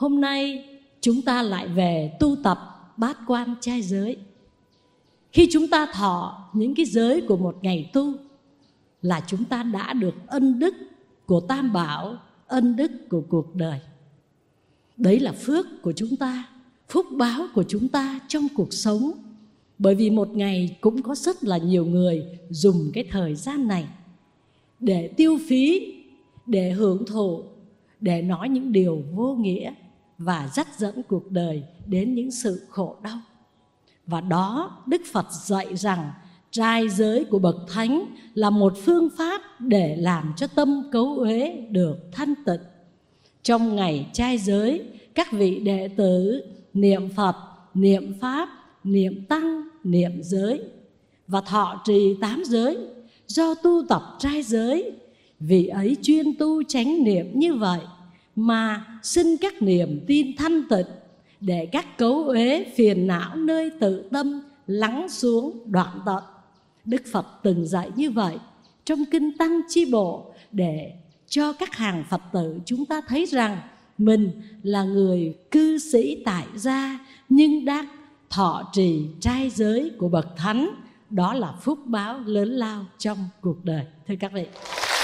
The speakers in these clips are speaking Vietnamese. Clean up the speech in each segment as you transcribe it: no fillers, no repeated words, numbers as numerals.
Hôm nay chúng ta lại về tu tập bát quan trai giới. Khi chúng ta thọ những cái giới của một ngày tu là chúng ta đã được ân đức của Tam Bảo, ân đức của cuộc đời. Đấy là phước của chúng ta, phúc báo của chúng ta trong cuộc sống. Bởi vì một ngày cũng có rất là nhiều người dùng cái thời gian này để tiêu phí, để hưởng thụ, để nói những điều vô nghĩa và dắt dẫn cuộc đời đến những sự khổ đau. Và đó Đức Phật dạy rằng trai giới của bậc thánh là một phương pháp để làm cho tâm cấu uế được thanh tịnh. Trong ngày trai giới, các vị đệ tử niệm Phật, niệm Pháp, niệm Tăng, niệm giới và thọ trì 8 giới. Do tu tập trai giới, vì ấy chuyên tu chánh niệm như vậy mà sinh các niềm tin thanh tịnh, để các cấu uế phiền não nơi tự tâm lắng xuống đoạn tận. Đức Phật từng dạy như vậy trong Kinh Tăng Chi Bộ, để cho các hàng Phật tử chúng ta thấy rằng mình là người cư sĩ tại gia nhưng đang thọ trì trai giới của bậc thánh. Đó là phúc báo lớn lao trong cuộc đời. Thưa các vị,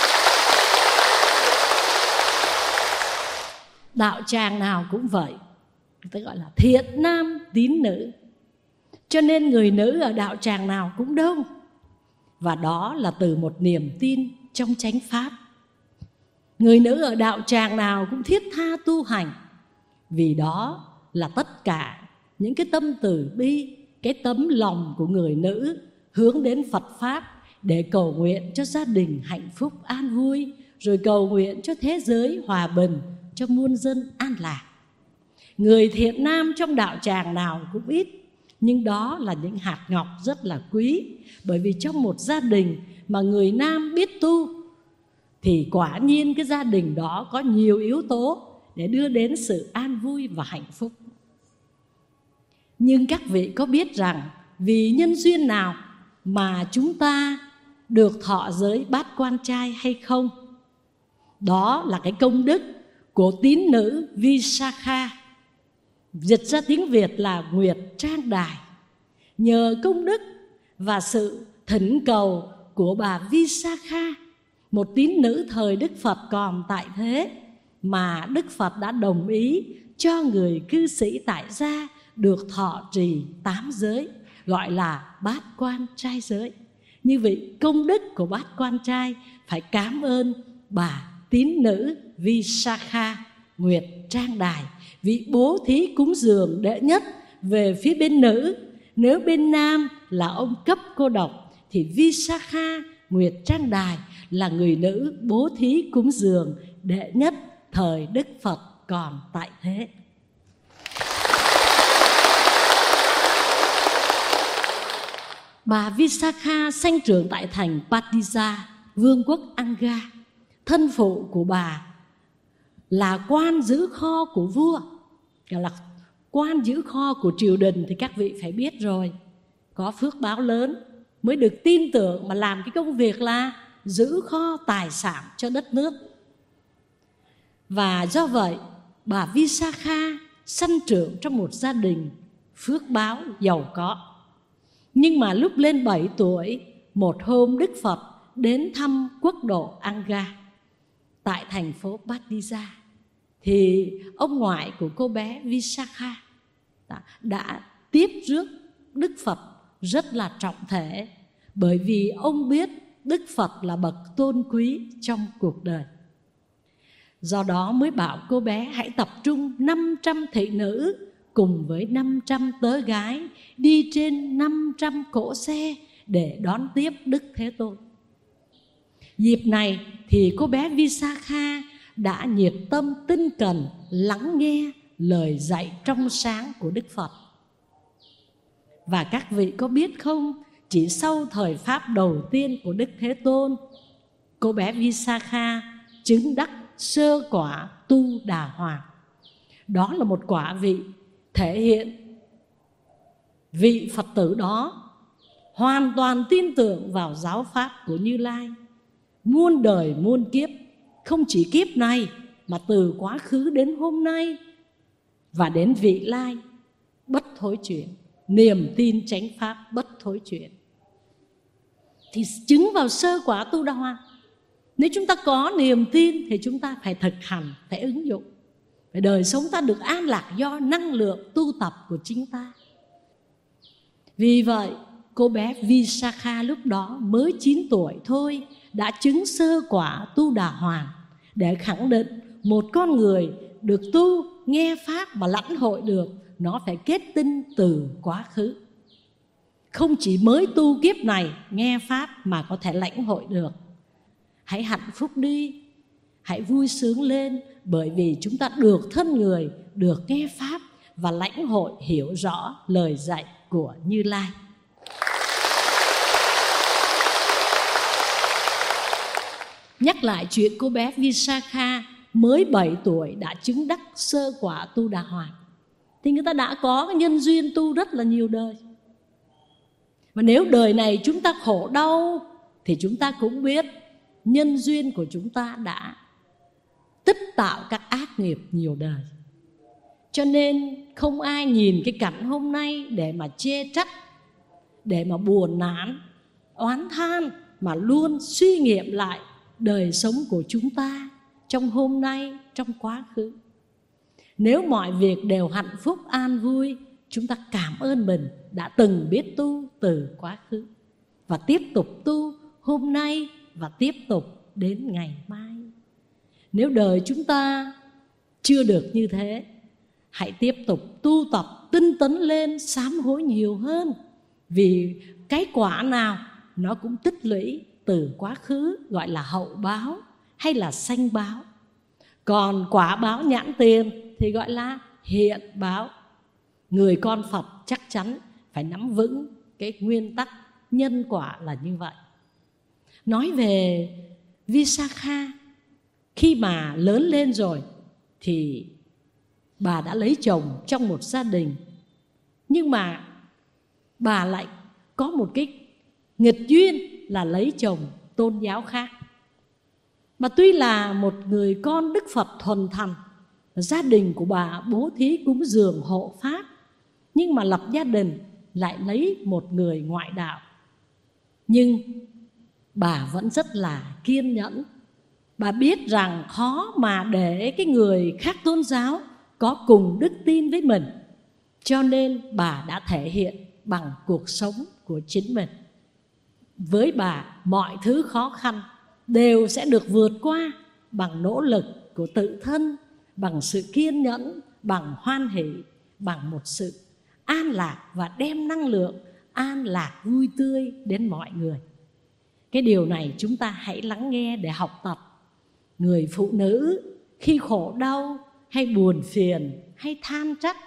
đạo tràng nào cũng vậy, người ta gọi là thiện nam tín nữ. Cho nên người nữ ở đạo tràng nào cũng đông. Và đó là từ một niềm tin trong chánh pháp. Người nữ ở đạo tràng nào cũng thiết tha tu hành, vì đó là tất cả những cái tâm từ bi, cái tấm lòng của người nữ hướng đến Phật Pháp, để cầu nguyện cho gia đình hạnh phúc an vui, rồi cầu nguyện cho thế giới hòa bình, cho muôn dân an lạc. Người thiện nam trong đạo tràng nào cũng ít, nhưng đó là những hạt ngọc rất là quý. Bởi vì trong một gia đình mà người nam biết tu thì quả nhiên cái gia đình đó có nhiều yếu tố để đưa đến sự an vui và hạnh phúc. Nhưng các vị có biết rằng vì nhân duyên nào mà chúng ta được thọ giới bát quan trai hay không? Đó là cái công đức của tín nữ Visakha, dịch ra tiếng Việt là Nguyệt Trang Đài. Nhờ công đức và sự thỉnh cầu của bà Visakha, một tín nữ thời Đức Phật còn tại thế, mà Đức Phật đã đồng ý cho người cư sĩ tại gia được thọ trì 8 giới, gọi là bát quan trai giới. Như vậy công đức của bát quan trai phải cảm ơn bà tín nữ Visakha, Nguyệt Trang Đài, vị bố thí cúng dường đệ nhất về phía bên nữ. Nếu bên nam là ông Cấp Cô Độc thì Visakha, Nguyệt Trang Đài là người nữ bố thí cúng dường đệ nhất thời Đức Phật còn tại thế. Bà Visakha sanh trưởng tại thành Patija, vương quốc Anga. Thân phụ của bà là quan giữ kho của vua, là quan giữ kho của triều đình thì các vị phải biết rồi, có phước báo lớn mới được tin tưởng mà làm cái công việc là giữ kho tài sản cho đất nước. Và do vậy bà Visakha sanh trưởng trong một gia đình phước báo giàu có. Nhưng mà lúc lên 7 tuổi, một hôm Đức Phật đến thăm quốc độ Anga tại thành phố Patija, thì ông ngoại của cô bé Visakha đã tiếp rước Đức Phật rất là trọng thể, bởi vì ông biết Đức Phật là bậc tôn quý trong cuộc đời. Do đó mới bảo cô bé hãy tập trung 500 thị nữ cùng với 500 tớ gái đi trên 500 cỗ xe để đón tiếp Đức Thế Tôn. Dịp này thì cô bé Visakha đã nhiệt tâm tinh cần lắng nghe lời dạy trong sáng của Đức Phật. Và các vị có biết không, chỉ sau thời Pháp đầu tiên của Đức Thế Tôn, cô bé Visakha chứng đắc sơ quả Tu Đà Hoàng. Đó là một quả vị thể hiện vị Phật tử đó hoàn toàn tin tưởng vào giáo pháp của Như Lai. Muôn đời muôn kiếp, không chỉ kiếp này mà từ quá khứ đến hôm nay, và đến vị lai bất thối chuyển, niềm tin chánh pháp bất thối chuyển. Thì chứng vào sơ quả Tu Đà Hoàng. Nếu chúng ta có niềm tin thì chúng ta phải thực hành, phải ứng dụng, phải đời sống ta được an lạc do năng lượng tu tập của chính ta. Vì vậy cô bé Visakha lúc đó mới 9 tuổi thôi đã chứng sơ quả Tu Đà Hoàng, để khẳng định một con người được tu, nghe pháp và lãnh hội được, nó phải kết tinh từ quá khứ. Không chỉ mới tu kiếp này nghe pháp mà có thể lãnh hội được. Hãy hạnh phúc đi, hãy vui sướng lên, bởi vì chúng ta được thân người, được nghe pháp và lãnh hội hiểu rõ lời dạy của Như Lai. Nhắc lại chuyện cô bé Visakha mới 7 tuổi đã chứng đắc sơ quả Tu Đà Hoàng, thì người ta đã có cái nhân duyên tu rất là nhiều đời. Và nếu đời này chúng ta khổ đau thì chúng ta cũng biết nhân duyên của chúng ta đã tích tạo các ác nghiệp nhiều đời. Cho nên không ai nhìn cái cảnh hôm nay để mà chê trách, để mà buồn nản, oán than, mà luôn suy nghiệm lại đời sống của chúng ta trong hôm nay, trong quá khứ. Nếu mọi việc đều hạnh phúc an vui, chúng ta cảm ơn mình đã từng biết tu từ quá khứ, và tiếp tục tu hôm nay và tiếp tục đến ngày mai. Nếu đời chúng ta chưa được như thế, hãy tiếp tục tu tập tinh tấn lên, sám hối nhiều hơn. Vì cái quả nào nó cũng tích lũy từ quá khứ, gọi là hậu báo hay là sanh báo. Còn quả báo nhãn tiền thì gọi là hiện báo. Người con Phật chắc chắn phải nắm vững cái nguyên tắc nhân quả là như vậy. Nói về Visakha, khi mà lớn lên rồi thì bà đã lấy chồng trong một gia đình, nhưng mà bà lại có một cái nghịch duyên là lấy chồng tôn giáo khác. Mà tuy là một người con Đức Phật thuần thành, gia đình của bà bố thí cúng dường hộ pháp, nhưng mà lập gia đình lại lấy một người ngoại đạo. Nhưng bà vẫn rất là kiên nhẫn. Bà biết rằng khó mà để cái người khác tôn giáo có cùng đức tin với mình, cho nên bà đã thể hiện bằng cuộc sống của chính mình. Với bà, mọi thứ khó khăn đều sẽ được vượt qua bằng nỗ lực của tự thân, bằng sự kiên nhẫn, bằng hoan hỷ, bằng một sự an lạc và đem năng lượng an lạc vui tươi đến mọi người. Cái điều này chúng ta hãy lắng nghe để học tập. Người phụ nữ khi khổ đau hay buồn phiền hay than trách,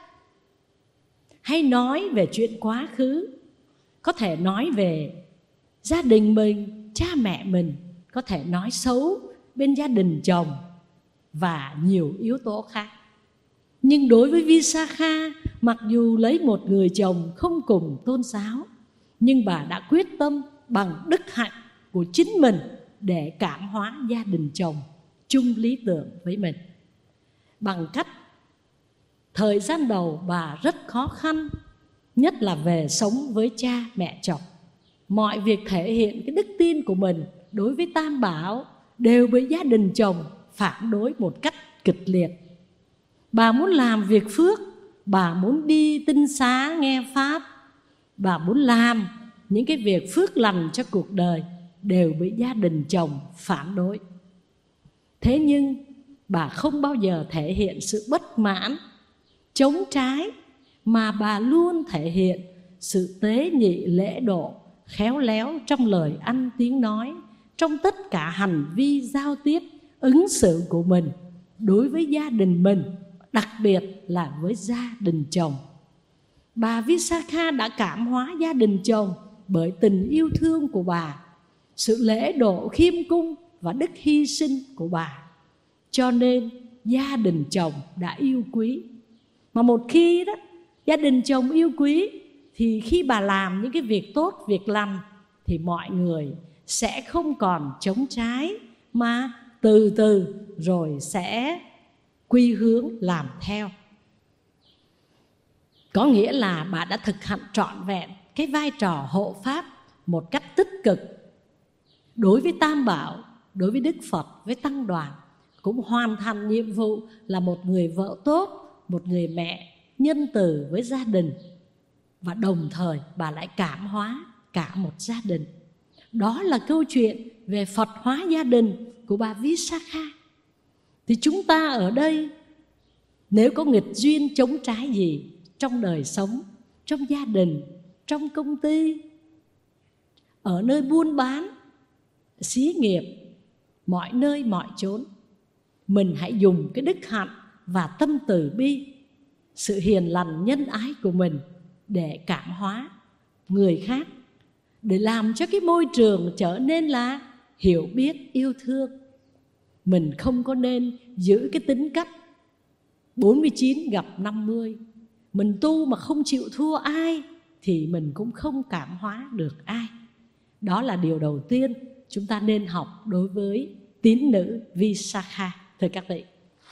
hay nói về chuyện quá khứ, có thể nói về gia đình mình, cha mẹ mình, có thể nói xấu bên gia đình chồng và nhiều yếu tố khác. Nhưng đối với Visakha, mặc dù lấy một người chồng không cùng tôn giáo, nhưng bà đã quyết tâm bằng đức hạnh của chính mình để cảm hóa gia đình chồng chung lý tưởng với mình. Bằng cách thời gian đầu bà rất khó khăn, nhất là về sống với cha mẹ chồng. Mọi việc thể hiện cái đức tin của mình đối với Tam Bảo đều bị gia đình chồng phản đối một cách kịch liệt. Bà muốn làm việc phước, bà muốn đi tinh xá nghe pháp, bà muốn làm những cái việc phước lành cho cuộc đời, đều bị gia đình chồng phản đối. Thế nhưng bà không bao giờ thể hiện sự bất mãn, chống trái, mà bà luôn thể hiện sự tế nhị lễ độ, khéo léo trong lời ăn tiếng nói, trong tất cả hành vi giao tiếp, ứng xử của mình đối với gia đình mình, đặc biệt là với gia đình chồng. Bà Visakha đã cảm hóa gia đình chồng bởi tình yêu thương của bà, sự lễ độ khiêm cung và đức hy sinh của bà. Cho nên gia đình chồng đã yêu quý. Mà một khi đó gia đình chồng yêu quý, thì khi bà làm những cái việc tốt, việc lành, thì mọi người sẽ không còn chống trái, mà từ từ rồi sẽ quy hướng làm theo. Có nghĩa là bà đã thực hành trọn vẹn cái vai trò hộ pháp một cách tích cực đối với Tam Bảo, đối với Đức Phật, với Tăng đoàn, cũng hoàn thành nhiệm vụ là một người vợ tốt, một người mẹ nhân từ với gia đình. Và đồng thời bà lại cảm hóa cả một gia đình. Đó là câu chuyện về Phật hóa gia đình của bà Visakha. Thì chúng ta ở đây, nếu có nghịch duyên chống trái gì trong đời sống, trong gia đình, trong công ty, ở nơi buôn bán, xí nghiệp, mọi nơi mọi chốn, mình hãy dùng cái đức hạnh và tâm từ bi, sự hiền lành nhân ái của mình để cảm hóa người khác, để làm cho cái môi trường trở nên là hiểu biết, yêu thương. Mình không có nên giữ cái tính cách 49 gặp 50. Mình tu mà không chịu thua ai thì mình cũng không cảm hóa được ai. Đó là điều đầu tiên chúng ta nên học đối với tín nữ Visakha, thưa các vị.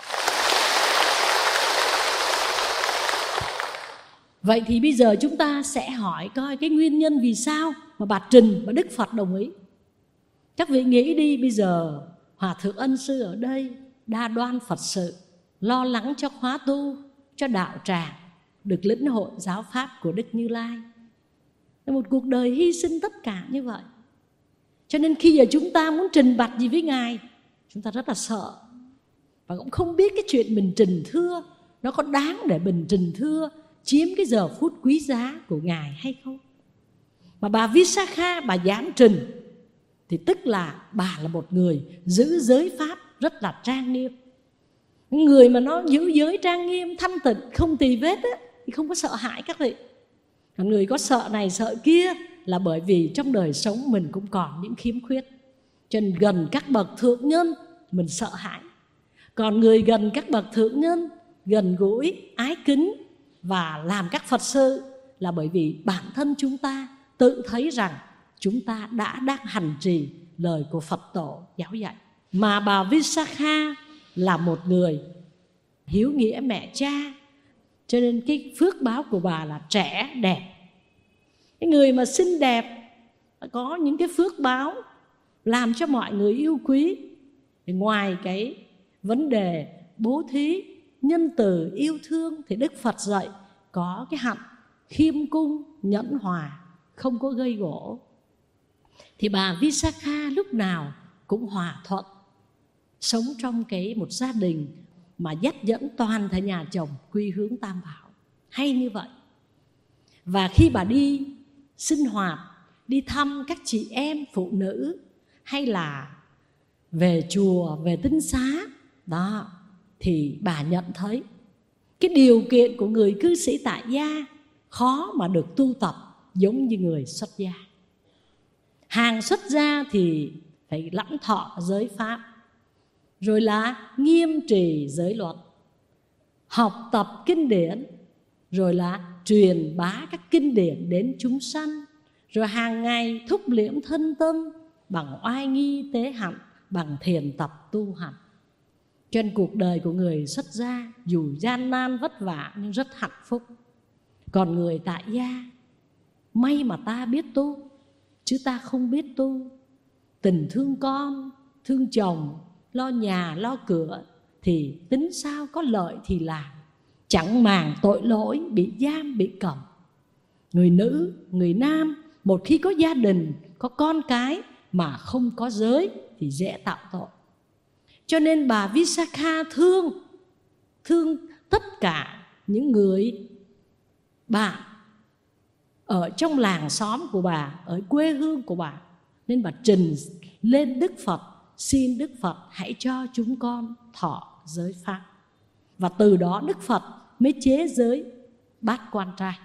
Vậy thì bây giờ chúng ta sẽ hỏi coi cái nguyên nhân vì sao mà bà Trình và Đức Phật đồng ý. Các vị nghĩ đi, bây giờ Hòa Thượng Ân Sư ở đây đa đoan Phật sự, lo lắng cho khóa tu, cho đạo tràng được lĩnh hội giáo pháp của Đức Như Lai. Một cuộc đời hy sinh tất cả như vậy. Cho nên khi giờ chúng ta muốn trình bạch gì với Ngài, chúng ta rất là sợ. Và cũng không biết cái chuyện mình trình thưa nó có đáng để mình trình thưa, chiếm cái giờ phút quý giá của Ngài hay không. Mà bà Visakha bà dám trình thì tức là bà là một người giữ giới pháp rất là trang nghiêm. Người mà nó giữ giới trang nghiêm, thanh tịnh, không tì vết á, thì không có sợ hãi các vị. Còn người có sợ này sợ kia là bởi vì trong đời sống mình cũng còn những khiếm khuyết. Cho nên gần các bậc thượng nhân mình sợ hãi. Còn người gần các bậc thượng nhân, gần gũi, ái kính và làm các Phật sự là bởi vì bản thân chúng ta tự thấy rằng chúng ta đang hành trì lời của Phật tổ giáo dạy. Mà bà Visakha là một người hiếu nghĩa mẹ cha, cho nên cái phước báo của bà là trẻ đẹp. Cái người mà xinh đẹp có những cái phước báo làm cho mọi người yêu quý. Ngoài cái vấn đề bố thí, nhân từ, yêu thương thì Đức Phật dạy có cái hạnh khiêm cung, nhẫn hòa, không có gây gổ. Thì bà Visakha lúc nào cũng hòa thuận, sống trong một gia đình mà dắt dẫn toàn thể nhà chồng quy hướng Tam Bảo. Hay như vậy. Và khi bà đi sinh hoạt, đi thăm các chị em phụ nữ, hay là về chùa, về tinh xá đó, thì bà nhận thấy cái điều kiện của người cư sĩ tại gia khó mà được tu tập giống như người xuất gia. Hàng xuất gia thì phải lãnh thọ giới pháp, rồi là nghiêm trì giới luật, học tập kinh điển, rồi là truyền bá các kinh điển đến chúng sanh, rồi hàng ngày thúc liễm thân tâm bằng oai nghi tế hạnh, bằng thiền tập tu hành. Cho nên cuộc đời của người xuất gia dù gian nan vất vả nhưng rất hạnh phúc. Còn người tại gia, may mà ta biết tu, chứ ta không biết tu. Tình thương con, thương chồng, lo nhà, lo cửa thì tính sao có lợi thì làm, chẳng màng tội lỗi, bị giam, bị cầm. Người nữ, người nam, một khi có gia đình, có con cái mà không có giới thì dễ tạo tội. Cho nên bà Visakha thương tất cả những người bạn ở trong làng xóm của bà, ở quê hương của bà. Nên bà trình lên Đức Phật, xin Đức Phật hãy cho chúng con thọ giới pháp. Và từ đó Đức Phật mới chế giới Bát Quan Trai.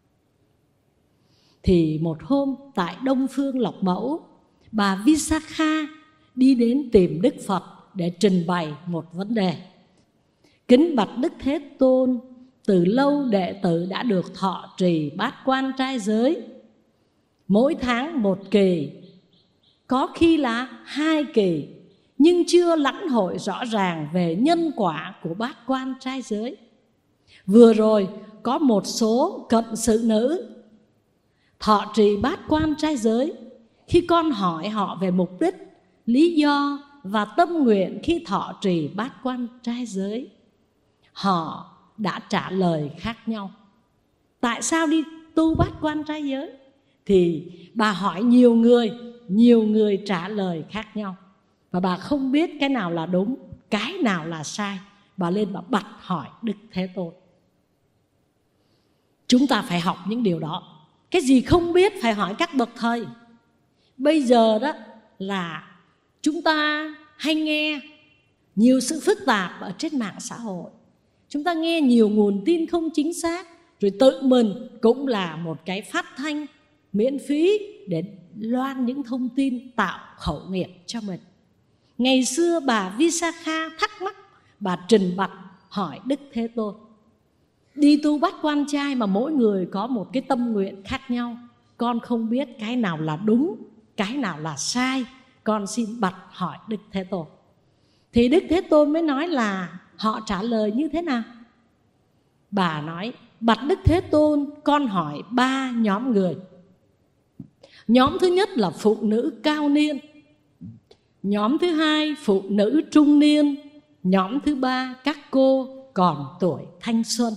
Thì một hôm tại Đông Phương Lộc Mẫu, bà Visakha đi đến tìm Đức Phật để trình bày một vấn đề. Kính bạch Đức Thế Tôn, từ lâu đệ tử đã được thọ trì Bát Quan Trai giới, mỗi tháng một kỳ, có khi là 2 kỳ, nhưng chưa lãnh hội rõ ràng về nhân quả của Bát Quan Trai giới. Vừa rồi có một số cận sự nữ thọ trì bát quan trai giới. Khi con hỏi họ về mục đích, lý do và tâm nguyện khi thọ trì bát quan trai giới, họ đã trả lời khác nhau. Tại sao đi tu bát quan trai giới? Thì bà hỏi nhiều người trả lời khác nhau. Và bà không biết cái nào là đúng, cái nào là sai. Bà lên bà bạch hỏi Đức Thế Tôn. Chúng ta phải học những điều đó. Cái gì không biết phải hỏi các bậc thầy. Bây giờ đó là chúng ta hay nghe nhiều sự phức tạp ở trên mạng xã hội. Chúng ta nghe nhiều nguồn tin không chính xác, rồi tự mình cũng là một cái phát thanh miễn phí để loan những thông tin tạo khẩu nghiệp cho mình. Ngày xưa bà Visakha thắc mắc, bà trình bạch hỏi Đức Thế Tôn. Đi tu bát quan trai mà mỗi người có một cái tâm nguyện khác nhau, con không biết cái nào là đúng, cái nào là sai, con xin bạch hỏi Đức Thế Tôn. Thì Đức Thế Tôn mới nói là họ trả lời như thế nào. Bà nói, bạch Đức Thế Tôn, con hỏi 3 nhóm người. Nhóm thứ nhất là phụ nữ cao niên, nhóm thứ hai phụ nữ trung niên, nhóm thứ ba các cô còn tuổi thanh xuân.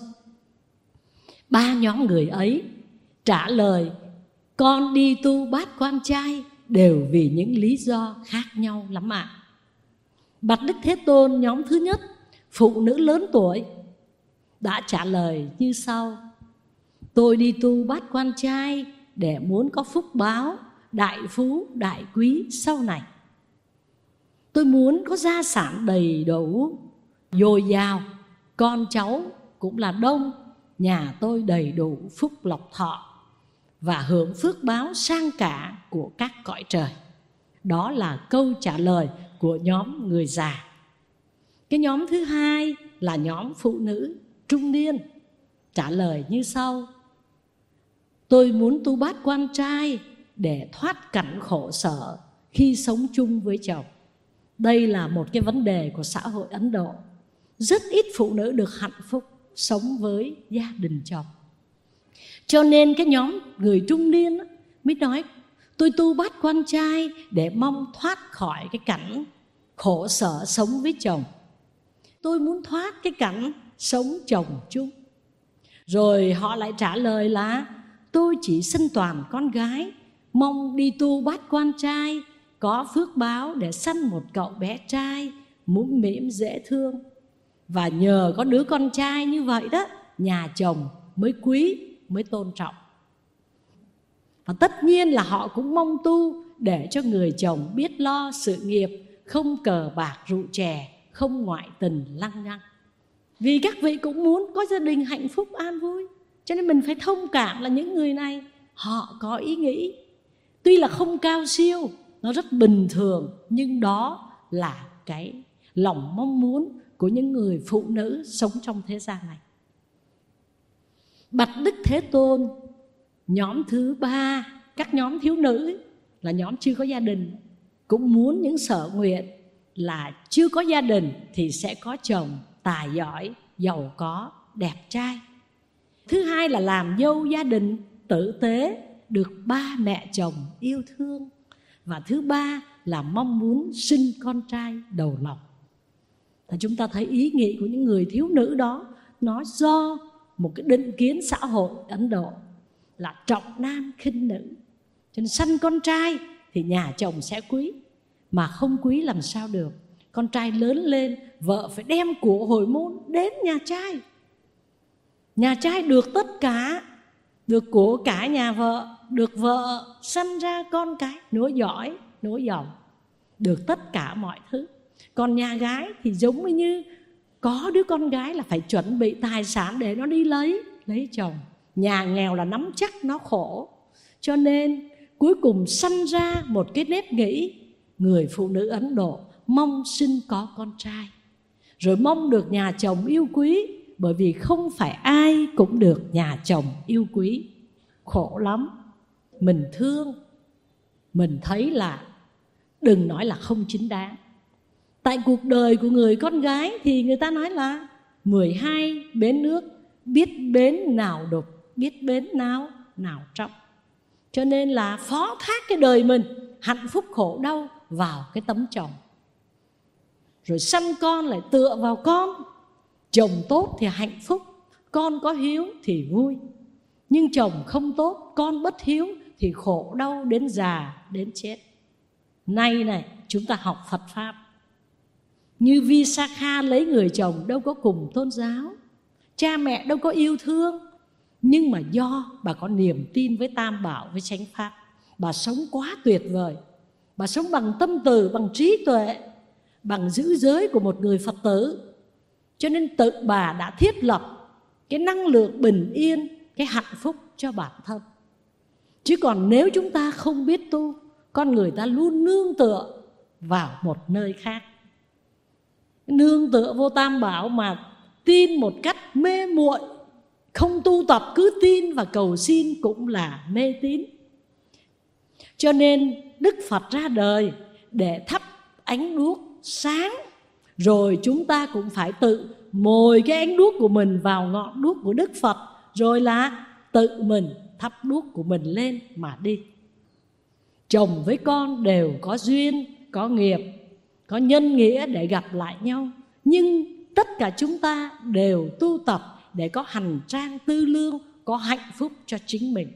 3 nhóm người ấy trả lời con đi tu bát quan trai đều vì những lý do khác nhau lắm ạ. Bạch Đức Thế Tôn, nhóm thứ nhất, phụ nữ lớn tuổi, đã trả lời như sau. Tôi đi tu bát quan trai để muốn có phúc báo, đại phú, đại quý sau này. Tôi muốn có gia sản đầy đủ, dồi dào, con cháu cũng là đông, nhà tôi đầy đủ phúc lộc thọ và hưởng phước báo sang cả của các cõi trời. Đó là câu trả lời của nhóm người già. Cái nhóm thứ hai là nhóm phụ nữ trung niên, trả lời như sau. Tôi muốn tu bát quan trai để thoát cảnh khổ sở khi sống chung với chồng. Đây là một cái vấn đề của xã hội Ấn Độ. Rất ít phụ nữ được hạnh phúc sống với gia đình chồng. Cho nên cái nhóm người trung niên mới nói tôi tu bát quan trai để mong thoát khỏi cái cảnh khổ sở sống với chồng. Tôi muốn thoát cái cảnh sống chồng chung. Rồi họ lại trả lời là tôi chỉ sinh toàn con gái, mong đi tu bát quan trai có phước báo để sanh một cậu bé trai mũm mĩm dễ thương. Và nhờ có đứa con trai như vậy đó, nhà chồng mới quý, mới tôn trọng. Và tất nhiên là họ cũng mong tu để cho người chồng biết lo sự nghiệp, không cờ bạc rượu chè, không ngoại tình lăng nhăng. Vì các vị cũng muốn có gia đình hạnh phúc an vui. Cho nên mình phải thông cảm là những người này họ có ý nghĩ tuy là không cao siêu, nó rất bình thường, nhưng đó là cái lòng mong muốn của những người phụ nữ sống trong thế gian này. Bạch Đức Thế Tôn, nhóm thứ ba, các nhóm thiếu nữ là nhóm chưa có gia đình, cũng muốn những sở nguyện là chưa có gia đình thì sẽ có chồng tài giỏi, giàu có, đẹp trai. Thứ hai là làm dâu gia đình tử tế, được ba mẹ chồng yêu thương. Và thứ ba là mong muốn sinh con trai đầu lòng. Và chúng ta thấy ý nghĩ của những người thiếu nữ đó, nó do một cái định kiến xã hội Ấn Độ là trọng nam khinh nữ. Cho nên sanh con trai thì nhà chồng sẽ quý, mà không quý làm sao được. Con trai lớn lên, vợ phải đem của hồi môn đến nhà trai. Nhà trai được tất cả, được của cả nhà vợ, được vợ sanh ra con cái nối dõi, nối dòng, được tất cả mọi thứ. Còn nhà gái thì giống như có đứa con gái là phải chuẩn bị tài sản để nó đi lấy chồng. Nhà nghèo là nắm chắc nó khổ. Cho nên cuối cùng sanh ra một cái nếp nghĩ người phụ nữ Ấn Độ mong sinh có con trai, rồi mong được nhà chồng yêu quý, bởi vì không phải ai cũng được nhà chồng yêu quý. Khổ lắm. Mình thương, mình thấy là đừng nói là không chính đáng. Tại cuộc đời của người con gái thì người ta nói là 12 bến nước biết bến nào đục, biết bến nào trong. Cho nên là phó thác cái đời mình, hạnh phúc khổ đau vào cái tấm chồng. Rồi sanh con lại tựa vào con. Chồng tốt thì hạnh phúc, con có hiếu thì vui. Nhưng chồng không tốt, con bất hiếu thì khổ đau đến già, đến chết. Nay này, chúng ta học Phật Pháp. Như Visakha lấy người chồng đâu có cùng tôn giáo, cha mẹ đâu có yêu thương, nhưng mà do bà có niềm tin với Tam Bảo, với chánh Pháp, bà sống quá tuyệt vời. Bà sống bằng tâm từ, bằng trí tuệ, bằng giữ giới của một người Phật tử. Cho nên tự bà đã thiết lập cái năng lượng bình yên, cái hạnh phúc cho bản thân. Chứ còn nếu chúng ta không biết tu, con người ta luôn nương tựa vào một nơi khác. Nương tựa vô Tam Bảo mà tin một cách mê muội, không tu tập cứ tin và cầu xin cũng là mê tín. Cho nên Đức Phật ra đời để thắp ánh đuốc sáng. Rồi chúng ta cũng phải tự mồi cái ánh đuốc của mình vào ngọn đuốc của Đức Phật, rồi là tự mình thắp đuốc của mình lên mà đi. Chồng với con đều có duyên, có nghiệp, có nhân nghĩa để gặp lại nhau. Nhưng tất cả chúng ta đều tu tập để có hành trang tư lương, có hạnh phúc cho chính mình.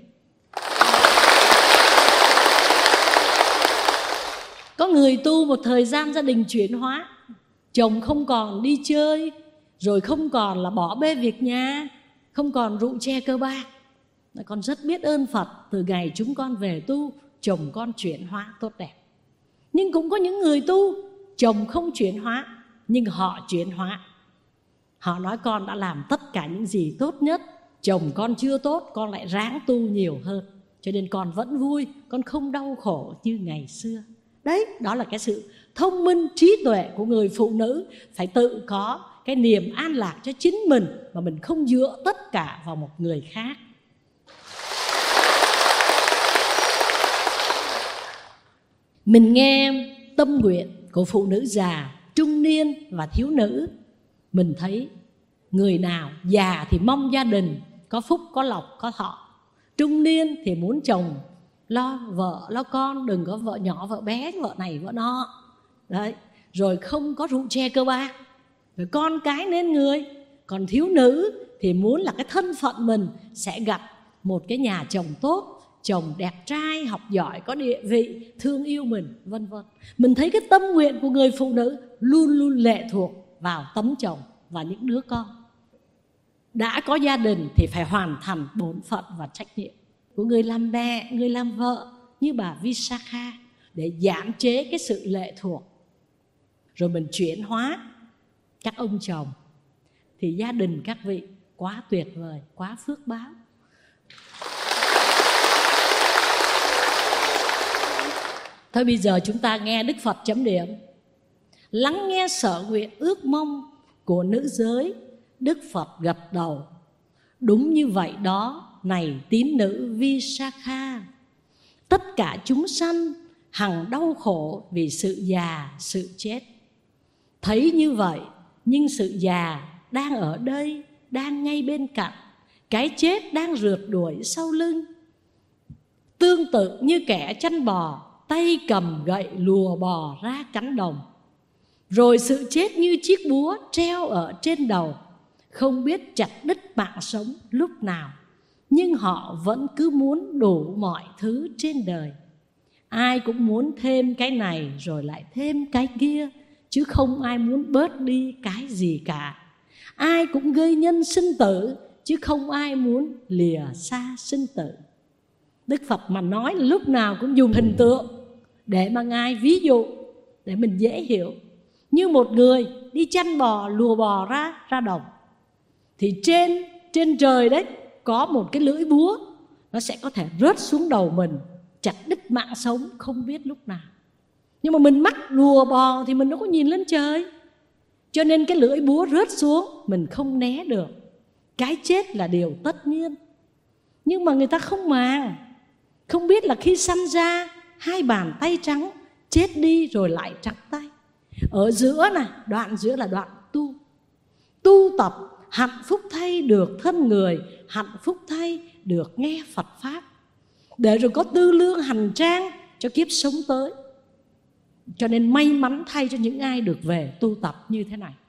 Có người tu một thời gian gia đình chuyển hóa, chồng không còn đi chơi, rồi không còn là bỏ bê việc nhà, không còn rượu chè cơ bạc. Con rất biết ơn Phật, từ ngày chúng con về tu, chồng con chuyển hóa tốt đẹp. Nhưng cũng có những người tu, chồng không chuyển hóa, nhưng họ chuyển hóa. Họ nói con đã làm tất cả những gì tốt nhất, chồng con chưa tốt, con lại ráng tu nhiều hơn, cho nên con vẫn vui, con không đau khổ như ngày xưa. Đấy, đó là cái sự thông minh, trí tuệ của người phụ nữ. Phải tự có cái niềm an lạc cho chính mình, mà mình không dựa tất cả vào một người khác. Mình nghe tâm nguyện của phụ nữ già, trung niên và thiếu nữ. Mình thấy người nào già thì mong gia đình có phúc, có lộc, có thọ. Trung niên thì muốn chồng lo vợ, lo con, đừng có vợ nhỏ, vợ bé, vợ này, vợ nọ. Đấy. Rồi không có rượu chè cơ bạc, rồi con cái nên người. Còn thiếu nữ thì muốn là cái thân phận mình sẽ gặp một cái nhà chồng tốt, chồng đẹp trai, học giỏi, có địa vị, thương yêu mình, vân vân. Mình thấy cái tâm nguyện của người phụ nữ luôn luôn lệ thuộc vào tấm chồng và những đứa con. Đã có gia đình thì phải hoàn thành bổn phận và trách nhiệm của người làm mẹ, người làm vợ như bà Visakha, để giảm chế cái sự lệ thuộc. Rồi mình chuyển hóa các ông chồng, thì gia đình các vị quá tuyệt vời, quá phước báo. Thôi bây giờ chúng ta nghe Đức Phật chấm điểm. Lắng nghe sở nguyện ước mong của nữ giới, Đức Phật gật đầu. Đúng như vậy đó, này tín nữ Visakha. Tất cả chúng sanh hằng đau khổ vì sự già, sự chết. Thấy như vậy, nhưng sự già đang ở đây, đang ngay bên cạnh. Cái chết đang rượt đuổi sau lưng. Tương tự như kẻ chăn bò, tay cầm gậy lùa bò ra cánh đồng. Rồi sự chết như chiếc búa treo ở trên đầu, không biết chặt đứt mạng sống lúc nào. Nhưng họ vẫn cứ muốn đủ mọi thứ trên đời. Ai cũng muốn thêm cái này rồi lại thêm cái kia, chứ không ai muốn bớt đi cái gì cả. Ai cũng gây nhân sinh tử, chứ không ai muốn lìa xa sinh tử. Đức Phật mà nói lúc nào cũng dùng hình tượng để mà Ngài ví dụ, để mình dễ hiểu. Như một người đi chăn bò, lùa bò ra đồng, thì trên trời đấy có một cái lưỡi búa, nó sẽ có thể rớt xuống đầu mình, chặt đứt mạng sống không biết lúc nào. Nhưng mà mình mắc lùa bò thì mình đâu có nhìn lên trời, cho nên cái lưỡi búa rớt xuống mình không né được. Cái chết là điều tất nhiên. Nhưng mà người ta không màng, không biết là khi sanh ra hai bàn tay trắng, chết đi rồi lại trắng tay. Ở giữa này, đoạn giữa là đoạn tu tập hạnh phúc thay được thân người, hạnh phúc thay được nghe Phật Pháp, để rồi có tư lương hành trang cho kiếp sống tới. Cho nên may mắn thay cho những ai được về tu tập như thế này.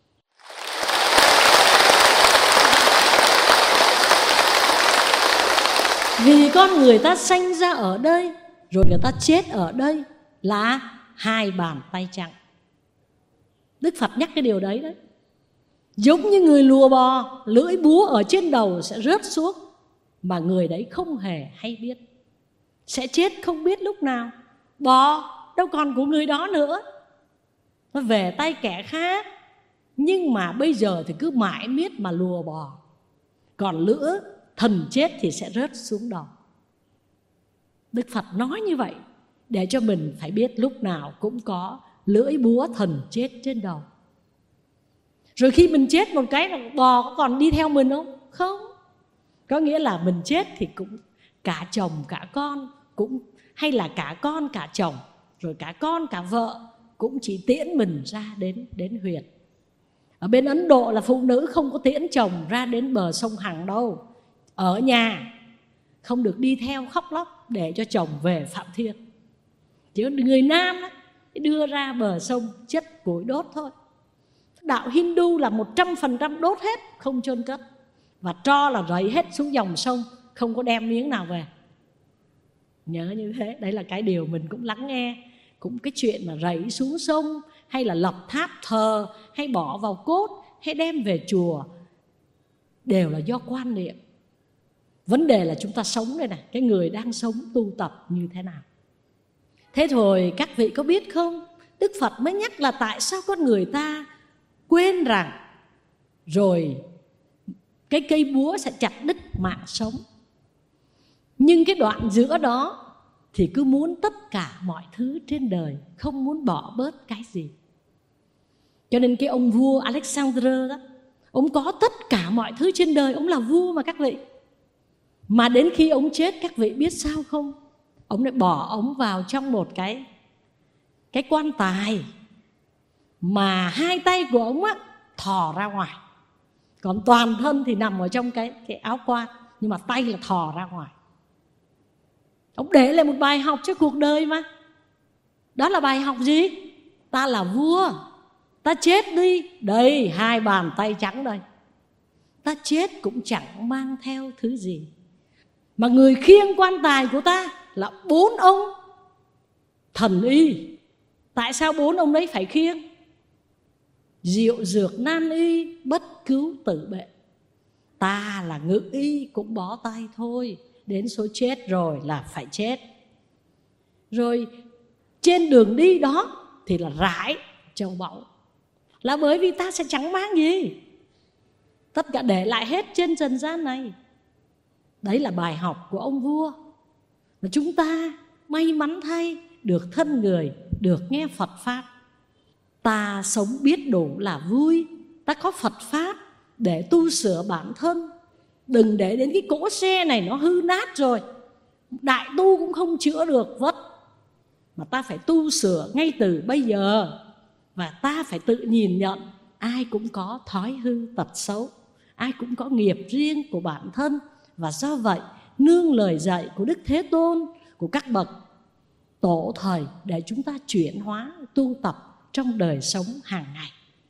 Vì con người ta sanh ra ở đây, rồi người ta chết ở đây là hai bàn tay trắng. Đức Phật nhắc cái điều đấy đấy. Giống như người lùa bò, lưỡi búa ở trên đầu sẽ rớt xuống, mà người đấy không hề hay biết. Sẽ chết không biết lúc nào. Bò đâu còn của người đó nữa, nó về tay kẻ khác. Nhưng mà bây giờ thì cứ mãi miết mà lùa bò. Còn lửa thần chết thì sẽ rớt xuống đầu. Đức Phật nói như vậy để cho mình phải biết lúc nào cũng có lưỡi búa thần chết trên đầu. Rồi khi mình chết một cái là bò có còn đi theo mình không? Không. Có nghĩa là mình chết thì cũng cả chồng cả con cũng, hay là cả con cả chồng, rồi cả con cả vợ cũng chỉ tiễn mình ra đến huyệt. Ở bên Ấn Độ là phụ nữ không có tiễn chồng ra đến bờ sông Hằng đâu. Ở nhà không được đi theo khóc lóc để cho chồng về Phạm Thiên. Chứ người nam đó, đưa ra bờ sông chất củi đốt thôi. Đạo Hindu là 100% đốt hết, không chôn cất, và tro là rẫy hết xuống dòng sông, không có đem miếng nào về. Nhớ như thế. Đấy là cái điều mình cũng lắng nghe. Cũng cái chuyện mà rẫy xuống sông, hay là lập tháp thờ, hay bỏ vào cốt, hay đem về chùa, đều là do quan niệm. Vấn đề là chúng ta sống đây này, cái người đang sống tu tập như thế nào. Thế rồi các vị có biết không, Đức Phật mới nhắc là tại sao con người ta quên rằng rồi cái cây búa sẽ chặt đứt mạng sống. Nhưng cái đoạn giữa đó thì cứ muốn tất cả mọi thứ trên đời, không muốn bỏ bớt cái gì. Cho nên cái ông vua Alexander đó, ông có tất cả mọi thứ trên đời, ông là vua mà các vị. Mà đến khi ông chết, các vị biết sao không? Ông lại bỏ ông vào trong một cái quan tài, mà hai tay của ông á thò ra ngoài, còn toàn thân thì nằm ở trong cái áo quan, nhưng mà tay là thò ra ngoài. Ông để lại một bài học cho cuộc đời mà. Đó là bài học gì? Ta là vua, ta chết đi, đây hai bàn tay trắng đây, ta chết cũng chẳng mang theo thứ gì. Mà người khiêng quan tài của ta là 4 ông thần y. Tại sao 4 ông đấy phải khiêng? Diệu dược nan y, bất cứu tử bệnh. Ta là ngự y cũng bó tay thôi, đến số chết rồi là phải chết. Rồi trên đường đi đó thì là rải châu báu, là bởi vì ta sẽ chẳng mang gì, tất cả để lại hết trên trần gian này. Đấy là bài học của ông vua. Mà chúng ta may mắn thay được thân người, được nghe Phật Pháp. Ta sống biết đủ là vui. Ta có Phật Pháp để tu sửa bản thân. Đừng để đến cái cỗ xe này nó hư nát rồi, đại tu cũng không chữa được vất. Mà ta phải tu sửa ngay từ bây giờ. Và ta phải tự nhìn nhận ai cũng có thói hư tật xấu, ai cũng có nghiệp riêng của bản thân. Và do vậy nương lời dạy của Đức Thế Tôn, của các bậc tổ thời, để chúng ta chuyển hóa tu tập trong đời sống hàng ngày.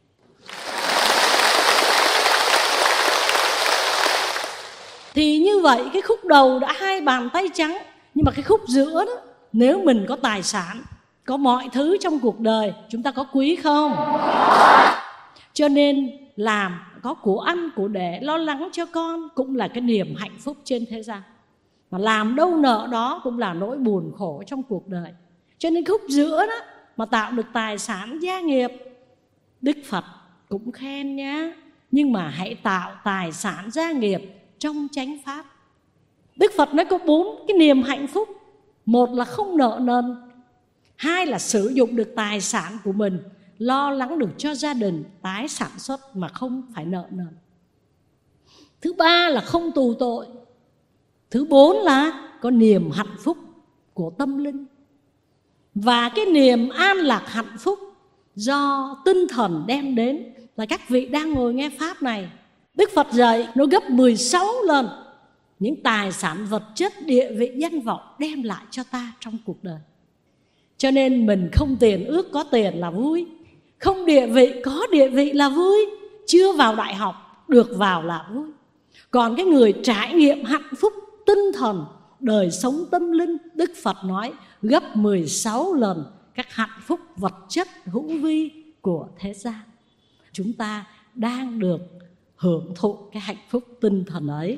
Thì như vậy cái khúc đầu đã hai bàn tay trắng, nhưng mà cái khúc giữa đó, nếu mình có tài sản, có mọi thứ trong cuộc đời, chúng ta có quý không? Cho nên làm có của ăn của để, lo lắng cho con cũng là cái niềm hạnh phúc trên thế gian. Mà làm đâu nợ đó cũng là nỗi buồn khổ trong cuộc đời. Cho nên khúc giữa đó mà tạo được tài sản gia nghiệp, Đức Phật cũng khen nhá. Nhưng mà hãy tạo tài sản gia nghiệp trong chánh pháp. Đức Phật nói có 4 cái niềm hạnh phúc. Một là không nợ nần, 2 là sử dụng được tài sản của mình, lo lắng được cho gia đình, tái sản xuất mà không phải nợ nần. Thứ 3 là không tù tội. Thứ 4 là có niềm hạnh phúc của tâm linh. Và cái niềm an lạc hạnh phúc do tinh thần đem đến là các vị đang ngồi nghe Pháp này. Đức Phật dạy nó gấp 16 lần những tài sản vật chất, địa vị, danh vọng đem lại cho ta trong cuộc đời. Cho nên mình không tiền ước có tiền là vui, không địa vị có địa vị là vui, chưa vào đại học được vào là vui. Còn cái người trải nghiệm hạnh phúc tinh thần, đời sống tâm linh, Đức Phật nói gấp 16 lần các hạnh phúc vật chất hữu vi của thế gian. Chúng ta đang được hưởng thụ cái hạnh phúc tinh thần ấy.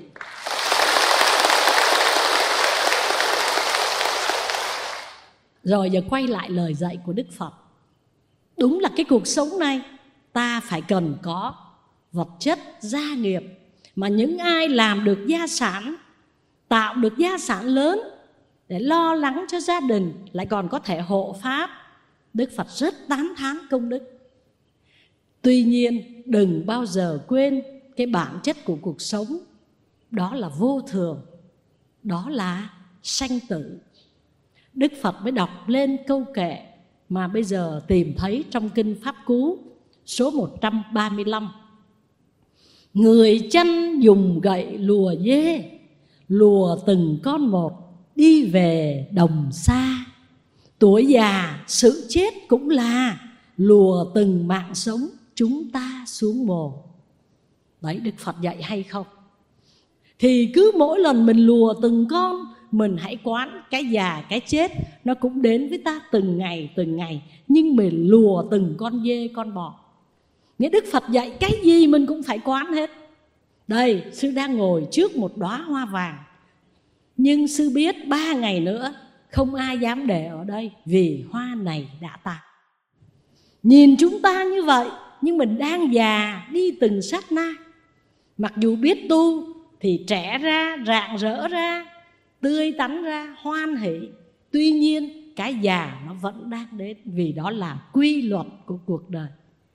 Rồi giờ quay lại lời dạy của Đức Phật. Đúng là cái cuộc sống này ta phải cần có vật chất, gia nghiệp. Mà những ai làm được gia sản, tạo được gia sản lớn để lo lắng cho gia đình, lại còn có thể hộ pháp, Đức Phật rất tán thán công đức. Tuy nhiên đừng bao giờ quên cái bản chất của cuộc sống, đó là vô thường, đó là sanh tử. Đức Phật mới đọc lên câu kệ mà bây giờ tìm thấy trong Kinh Pháp Cú số 135. Người chăn dùng gậy lùa dê, lùa từng con một đi về đồng xa. Tuổi già sự chết cũng là lùa từng mạng sống chúng ta xuống mồ. Đấy, Đức Phật dạy hay không? Thì cứ mỗi lần mình lùa từng con, mình hãy quán cái già cái chết nó cũng đến với ta từng ngày. Nhưng mình lùa từng con dê con bò. Nghĩa Đức Phật dạy cái gì mình cũng phải quán hết. Đây, sư đang ngồi trước một đóa hoa vàng, nhưng sư biết 3 ngày nữa không ai dám để ở đây, vì hoa này đã tàn. Nhìn chúng ta như vậy, nhưng mình đang già đi từng sát na. Mặc dù biết tu thì trẻ ra, rạng rỡ ra, tươi tắn ra, hoan hỷ. Tuy nhiên cái già nó vẫn đang đến, vì đó là quy luật của cuộc đời.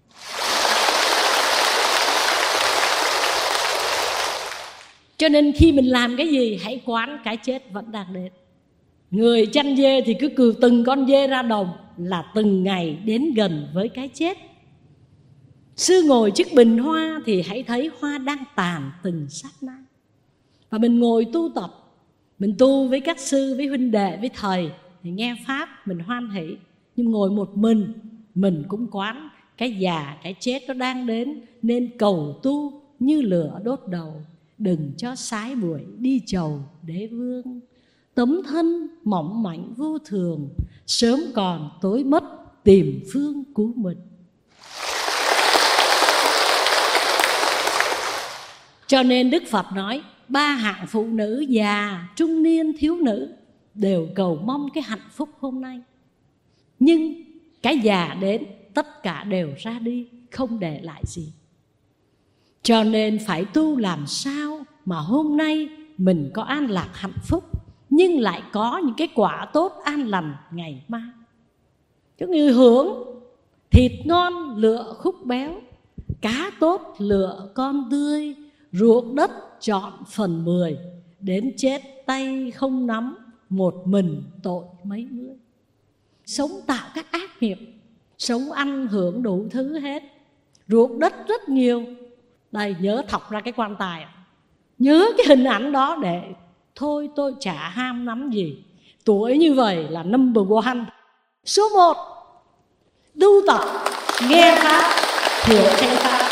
Cho nên khi mình làm cái gì, hãy quán cái chết vẫn đang đến. Người chăn dê thì cứ cừu từng con dê ra đồng, là từng ngày đến gần với cái chết. Sư ngồi trước bình hoa thì hãy thấy hoa đang tàn từng sát na. Và mình ngồi tu tập, mình tu với các sư, với huynh đệ, với thầy, thì nghe pháp mình hoan hỷ. Nhưng ngồi một mình cũng quán cái già, cái chết nó đang đến, nên cầu tu như lửa đốt đầu. Đừng cho sái buổi đi chầu đế vương. Tấm thân mỏng mảnh vô thường, sớm còn tối mất tìm phương cứu mình. Cho nên Đức Phật nói 3 hạng phụ nữ già, trung niên, thiếu nữ đều cầu mong cái hạnh phúc hôm nay. Nhưng cái già đến, tất cả đều ra đi, không để lại gì. Cho nên phải tu làm sao mà hôm nay mình có an lạc hạnh phúc, nhưng lại có những cái quả tốt an lành ngày mai. Giống như hưởng thịt ngon lựa khúc béo, cá tốt lựa con tươi, ruộng đất chọn phần 10, đến chết tay không nắm, một mình tội mấy mươi. Sống tạo các ác nghiệp, sống ăn hưởng đủ thứ hết, ruộng đất rất nhiều. Đây, nhớ thọc ra cái quan tài, nhớ cái hình ảnh đó để thôi tôi chả ham nắm gì. Tuổi như vậy là number one. Số 1, tu tập, nghe pháp, hiểu tranh pháp.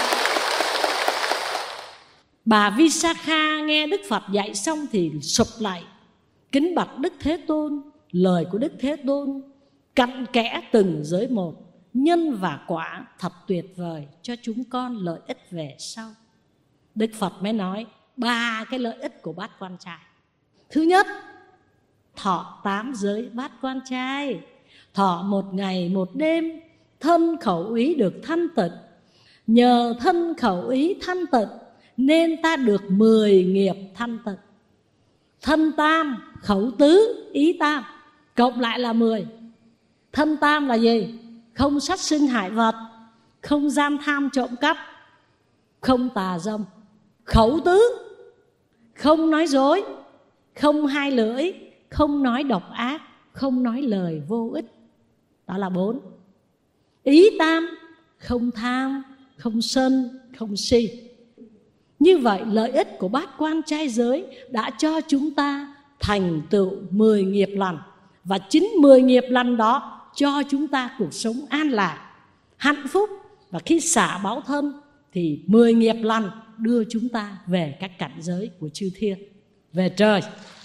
Bà Visakha nghe Đức Phật dạy xong thì sụp lại, kính bạch Đức Thế Tôn. Lời của Đức Thế Tôn cặn kẽ từng giới một, nhân và quả thật tuyệt vời, cho chúng con lợi ích về sau. Đức Phật mới nói 3 cái lợi ích của bát quan trai. Thứ nhất, thọ 8 giới bát quan trai, thọ 1 ngày 1 đêm, thân khẩu ý được thanh tịnh. Nhờ thân khẩu ý thanh tịnh nên ta được 10 nghiệp thanh tịnh. Thân tam, khẩu tứ, ý tam, cộng lại là 10. Thân tam là gì? Không sát sinh hại vật, không giam tham trộm cắp, không tà dâm. Khẩu tứ, không nói dối, không hai lưỡi, không nói độc ác, không nói lời vô ích. Đó là 4. Ý tam, không tham, không sân, không si. Như vậy lợi ích của bát quan trai giới đã cho chúng ta thành tựu 10 nghiệp lành. Và chính 10 nghiệp lành đó cho chúng ta cuộc sống an lạc, hạnh phúc. Và khi xả báo thân thì 10 nghiệp lành đưa chúng ta về các cảnh giới của chư thiên, về trời.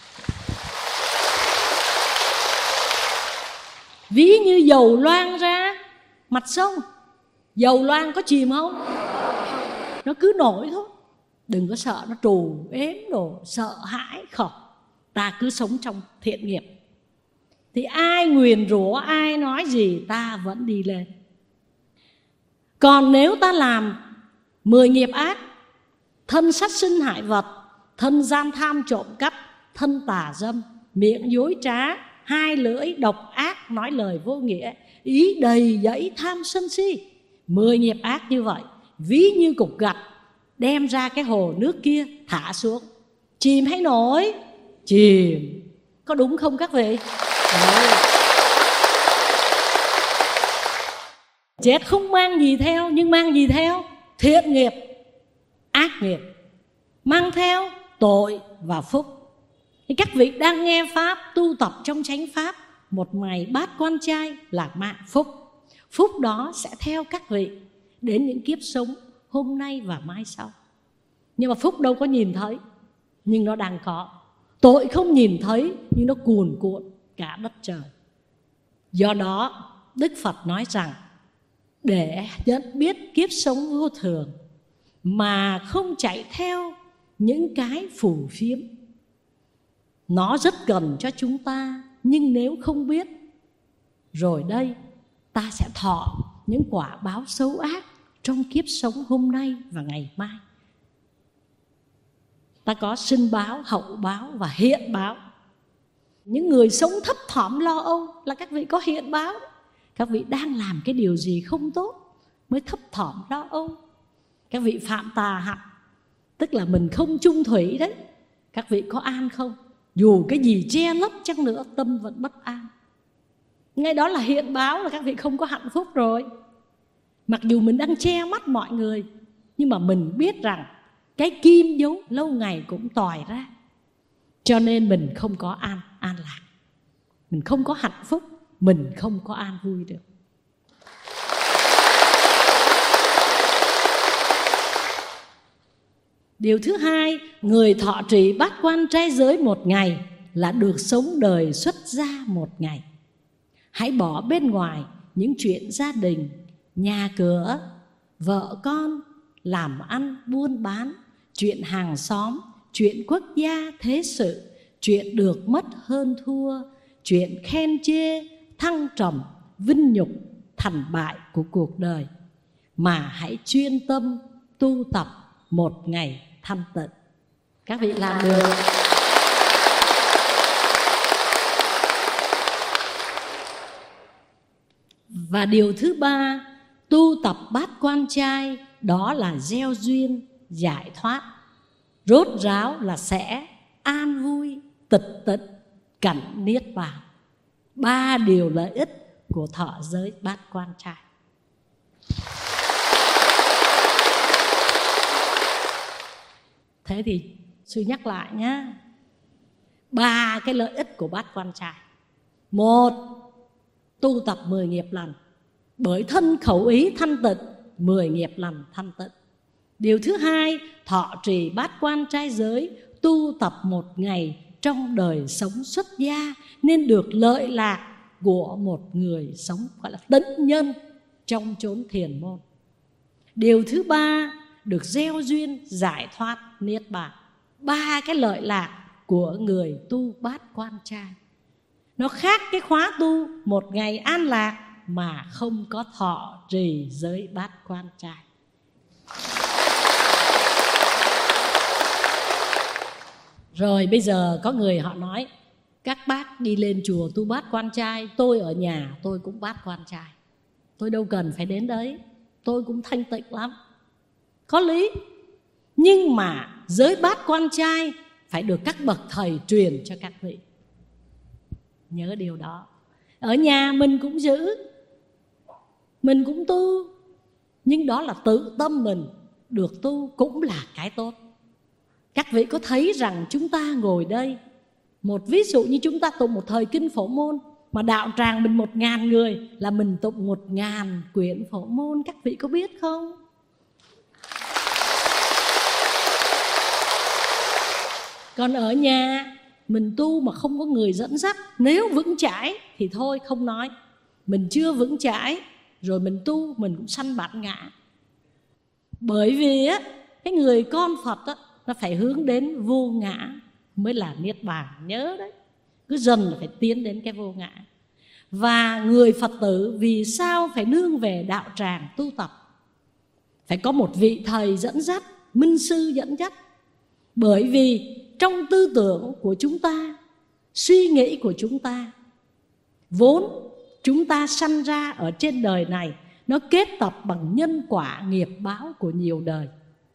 Ví như dầu loang ra mặt sông, dầu loang có chìm không? Nó cứ nổi thôi. Đừng có sợ nó trù ếm đồ, sợ hãi không. Ta cứ sống trong thiện nghiệp thì ai nguyền rủa, ai nói gì ta vẫn đi lên. Còn nếu ta làm 10 nghiệp ác, thân sát sinh hại vật, thân gian tham trộm cắp, thân tà dâm, miệng dối trá, hai lưỡi độc ác, nói lời vô nghĩa, ý đầy dẫy tham sân si. 10 nghiệp ác như vậy ví như cục gạch đem ra cái hồ nước kia thả xuống, chìm hay nổi? Chìm. Có đúng không các vị? Đấy. Chết không mang gì theo, nhưng mang gì theo? Thiện nghiệp, ác nghiệp, mang theo tội và phúc. Thì các vị đang nghe Pháp, tu tập trong chánh Pháp, một ngày bát quan trai là mạng phúc. Phúc đó sẽ theo các vị đến những kiếp sống hôm nay và mai sau. Nhưng mà phúc đâu có nhìn thấy, nhưng nó đang có. Tội không nhìn thấy, nhưng nó cuồn cuộn cả đất trời. Do đó Đức Phật nói rằng để nhận biết kiếp sống vô thường mà không chạy theo những cái phù phiếm, nó rất cần cho chúng ta. Nhưng nếu không biết, rồi đây ta sẽ thọ những quả báo xấu ác trong kiếp sống hôm nay và ngày mai. Ta có sinh báo, hậu báo và hiện báo. Những người sống thấp thỏm lo âu là các vị có hiện báo. Các vị đang làm cái điều gì không tốt mới thấp thỏm lo âu. Các vị phạm tà hạnh, tức là mình không chung thủy đấy. Các vị có an không? Dù cái gì che lấp chăng nữa, tâm vẫn bất an. Ngay đó là hiện báo, là các vị không có hạnh phúc rồi. Mặc dù mình đang che mắt mọi người, nhưng mà mình biết rằng cái kim dấu lâu ngày cũng tòi ra. Cho nên mình không có an lạc, mình không có hạnh phúc, mình không có an vui được. Điều thứ hai, người thọ trì bát quan trai giới một ngày là được sống đời xuất gia một ngày. Hãy bỏ bên ngoài những chuyện gia đình, nhà cửa, vợ con, làm ăn, buôn bán, chuyện hàng xóm, chuyện quốc gia, thế sự, chuyện được mất hơn thua, chuyện khen chê, thăng trầm, vinh nhục, thành bại của cuộc đời. Mà hãy chuyên tâm tu tập một ngày thanh tịnh. Các vị làm được. Và điều thứ ba, tu tập bát quan trai đó là gieo duyên, giải thoát. Rốt ráo là sẽ an vui, tịch tịnh, cảnh niết bàn. 3 điều lợi ích của thọ giới bát quan trai. Thế thì sư nhắc lại nhé. 3 cái lợi ích của bát quan trai. 1, tu tập 10 nghiệp lành, bởi thân khẩu ý thanh tịnh, 10 nghiệp lành thanh tịnh. Điều thứ hai, thọ trì bát quan trai giới, tu tập một ngày trong đời sống xuất gia, nên được lợi lạc của một người sống gọi là tịnh nhân trong chốn thiền môn. Điều thứ ba, được gieo duyên giải thoát niết bàn. 3 cái lợi lạc của người tu bát quan trai. Nó khác cái khóa tu một ngày an lạc mà không có thọ trì giới bát quan trai. Rồi bây giờ có người họ nói, các bác đi lên chùa tu bát quan trai, tôi ở nhà tôi cũng bát quan trai, tôi đâu cần phải đến đấy, tôi cũng thanh tịnh lắm. Có lý. Nhưng mà giới bát quan trai phải được các bậc thầy truyền cho các vị. Nhớ điều đó. Ở nhà mình cũng giữ, mình cũng tu, nhưng đó là tự tâm mình được tu cũng là cái tốt. Các vị có thấy rằng chúng ta ngồi đây, một ví dụ như chúng ta tụng một thời kinh Phổ Môn, mà đạo tràng mình 1000 người là mình tụng 1000 quyển Phổ Môn, các vị có biết không? Còn ở nhà mình tu mà không có người dẫn dắt, nếu vững chãi thì thôi không nói. Mình chưa vững chãi rồi mình tu mình cũng sanh bản ngã. Bởi vì á, cái người con Phật á, nó phải hướng đến vô ngã mới là niết bàn, nhớ đấy. Cứ dần là phải tiến đến cái vô ngã. Và người Phật tử vì sao phải nương về đạo tràng tu tập? Phải có một vị thầy dẫn dắt, minh sư dẫn dắt. Bởi vì trong tư tưởng của chúng ta, suy nghĩ của chúng ta, vốn chúng ta sanh ra ở trên đời này, nó kết tập bằng nhân quả nghiệp báo của nhiều đời.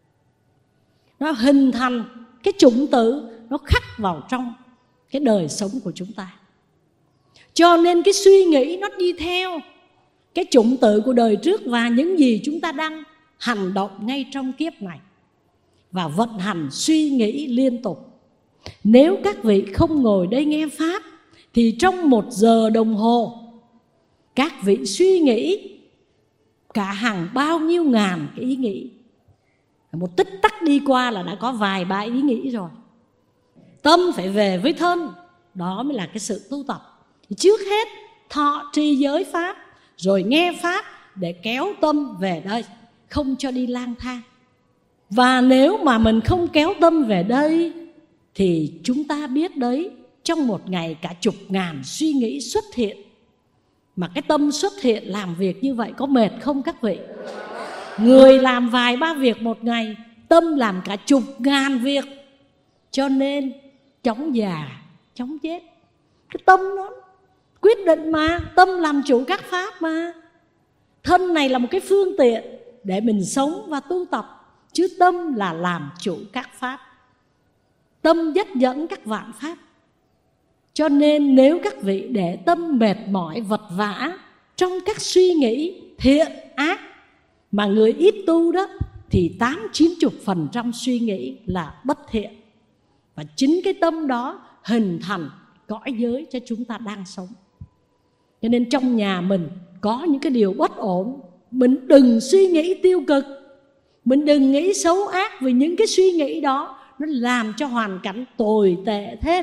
Nó hình thành cái chủng tử, nó khắc vào trong cái đời sống của chúng ta. Cho nên cái suy nghĩ nó đi theo cái chủng tử của đời trước và những gì chúng ta đang hành động ngay trong kiếp này, và vận hành suy nghĩ liên tục. Nếu các vị không ngồi đây nghe Pháp thì trong 1 giờ đồng hồ các vị suy nghĩ cả hàng bao nhiêu ngàn cái ý nghĩ. Một tích tắc đi qua là đã có vài ba ý nghĩ rồi. Tâm phải về với thân, đó mới là cái sự tu tập. Trước hết thọ trì giới Pháp, rồi nghe Pháp để kéo tâm về đây, không cho đi lang thang. Và nếu mà mình không kéo tâm về đây thì chúng ta biết đấy, trong một ngày cả chục ngàn suy nghĩ xuất hiện. Mà cái tâm xuất hiện làm việc như vậy có mệt không các vị? Người làm vài ba việc một ngày, tâm làm cả chục ngàn việc. Cho nên chóng già, chóng chết. Cái tâm nó quyết định mà, tâm làm chủ các pháp mà. Thân này là một cái phương tiện để mình sống và tu tập, chứ tâm là làm chủ các pháp. Tâm dắt dẫn các vạn pháp. Cho nên nếu các vị để tâm mệt mỏi vật vã trong các suy nghĩ thiện ác, mà người ít tu đó thì 80-90% suy nghĩ là bất thiện. Và chính cái tâm đó hình thành cõi giới cho chúng ta đang sống. Cho nên trong nhà mình có những cái điều bất ổn, mình đừng suy nghĩ tiêu cực, mình đừng nghĩ xấu ác, vì những cái suy nghĩ đó nó làm cho hoàn cảnh tồi tệ thêm.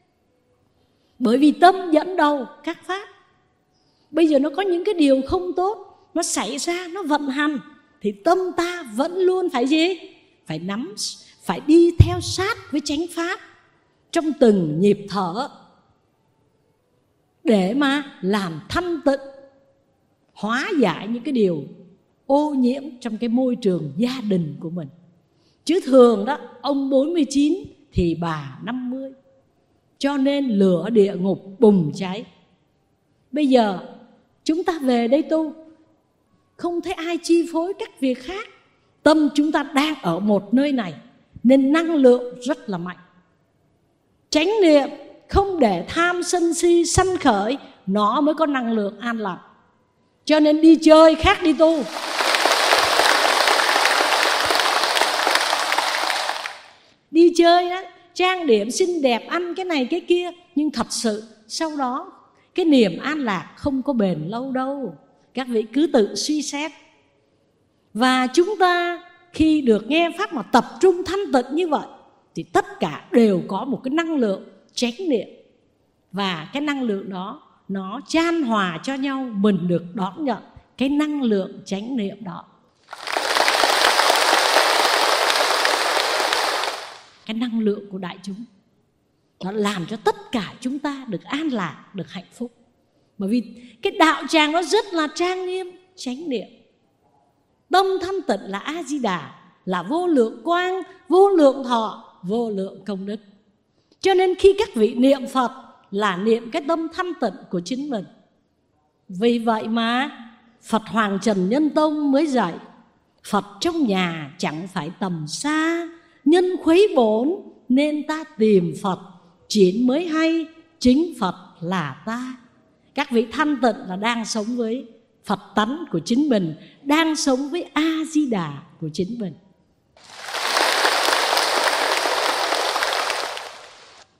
Bởi vì tâm dẫn đầu các pháp. Bây giờ nó có những cái điều không tốt, nó xảy ra, nó vận hành, thì tâm ta vẫn luôn phải gì? Phải nắm, phải đi theo sát với chánh pháp trong từng nhịp thở, để mà làm thanh tịnh, hóa giải những cái điều ô nhiễm trong cái môi trường gia đình của mình. Chứ thường đó, ông 49 thì bà 50. Cho nên lửa địa ngục bùng cháy. Bây giờ chúng ta về đây tu, không thấy ai chi phối các việc khác. Tâm chúng ta đang ở một nơi này, nên năng lượng rất là mạnh. Chánh niệm không để tham sân si sanh khởi, nó mới có năng lượng an lạc. Cho nên đi chơi khác đi tu. Đi chơi đó, trang điểm xinh đẹp, ăn cái này cái kia, nhưng thật sự sau đó cái niềm an lạc không có bền lâu đâu. Các vị cứ tự suy xét. Và chúng ta khi được nghe pháp mà tập trung thanh tịnh như vậy, thì tất cả đều có một cái năng lượng chánh niệm. Và cái năng lượng đó nó chan hòa cho nhau, mình được đón nhận cái năng lượng chánh niệm đó. Cái năng lượng của đại chúng nó làm cho tất cả chúng ta được an lạc, được hạnh phúc. Bởi vì cái đạo tràng nó rất là trang nghiêm, chánh niệm. Tâm thanh tịnh là A-di-đà, là vô lượng quang, vô lượng thọ, vô lượng công đức. Cho nên khi các vị niệm Phật là niệm cái tâm thanh tịnh của chính mình. Vì vậy mà Phật Hoàng Trần Nhân Tông mới dạy, Phật trong nhà chẳng phải tầm xa, nhân khuấy bổn nên ta tìm Phật, chín mới hay chính Phật là ta. Các vị thanh tịnh là đang sống với Phật tánh của chính mình, đang sống với A-di-đà của chính mình.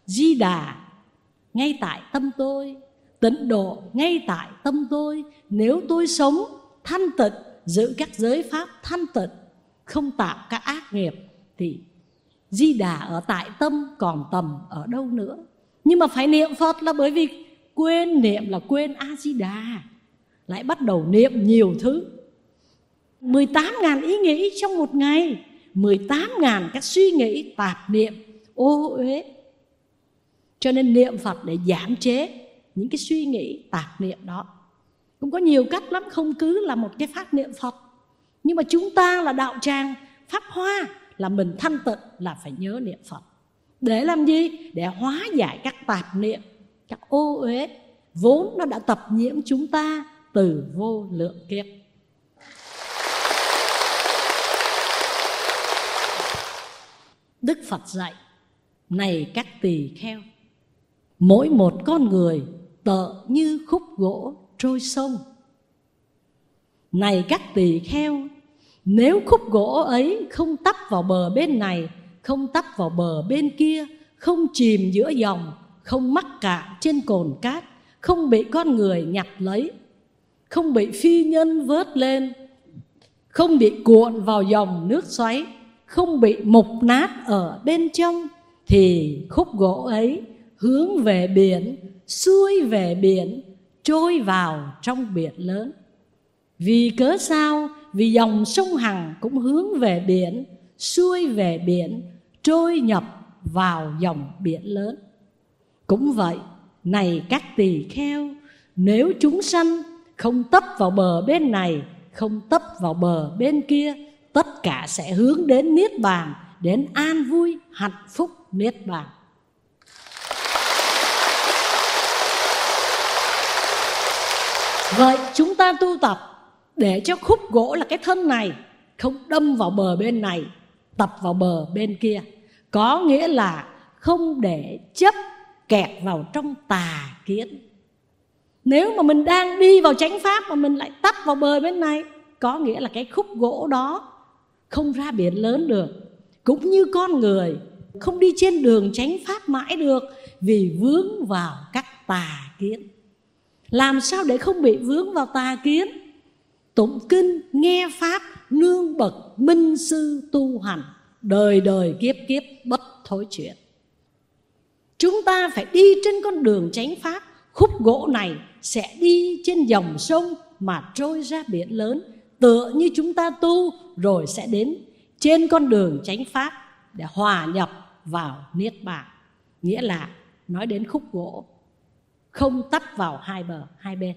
Di Đà ngay tại tâm tôi, tịnh độ ngay tại tâm tôi. Nếu tôi sống thanh tịnh, giữ các giới pháp thanh tịnh, không tạo các ác nghiệp, thì Di Đà ở tại tâm, còn tầm ở đâu nữa. Nhưng mà phải niệm Phật là bởi vì quên niệm là quên A-di-đà, lại bắt đầu niệm nhiều thứ. 18.000 ý nghĩ trong một ngày, 18.000 các suy nghĩ tạp niệm ô uế. Cho nên niệm Phật để giảm chế những cái suy nghĩ tạp niệm đó. Cũng có nhiều cách lắm, không cứ là một cái pháp niệm Phật. Nhưng mà chúng ta là đạo tràng Pháp Hoa, là mình thanh tịnh là phải nhớ niệm Phật. Để làm gì? Để hóa giải các tạp niệm, các ô uế vốn nó đã tập nhiễm chúng ta từ vô lượng kiếp. Đức Phật dạy: này các tỳ kheo, mỗi một con người tợ như khúc gỗ trôi sông. Này các tỳ kheo, nếu khúc gỗ ấy không tấp vào bờ bên này, không tấp vào bờ bên kia, không chìm giữa dòng, không mắc cạn trên cồn cát, không bị con người nhặt lấy, không bị phi nhân vớt lên, không bị cuộn vào dòng nước xoáy, không bị mục nát ở bên trong, thì khúc gỗ ấy hướng về biển, xuôi về biển, trôi vào trong biển lớn. Vì cớ sao? Vì dòng sông Hằng cũng hướng về biển, xuôi về biển, trôi nhập vào dòng biển lớn. Cũng vậy, này các tỳ kheo, nếu chúng sanh không tấp vào bờ bên này, không tấp vào bờ bên kia, tất cả sẽ hướng đến Niết Bàn, đến an vui, hạnh phúc Niết Bàn. Vậy chúng ta tu tập để cho khúc gỗ là cái thân này không đâm vào bờ bên này, tập vào bờ bên kia. Có nghĩa là không để chấp kẹt vào trong tà kiến. Nếu mà mình đang đi vào chánh pháp mà mình lại tấp vào bờ bên này, có nghĩa là cái khúc gỗ đó không ra biển lớn được. Cũng như con người không đi trên đường chánh pháp mãi được, vì vướng vào các tà kiến. Làm sao để không bị vướng vào tà kiến? Tụng kinh, nghe pháp, nương bậc minh sư tu hành, đời đời kiếp kiếp bất thối chuyển. Chúng ta phải đi trên con đường chánh pháp. Khúc gỗ này sẽ đi trên dòng sông mà trôi ra biển lớn, tựa như chúng ta tu rồi sẽ đến trên con đường chánh pháp để hòa nhập vào Niết Bàn. Nghĩa là nói đến khúc gỗ không tấp vào hai bờ hai bên.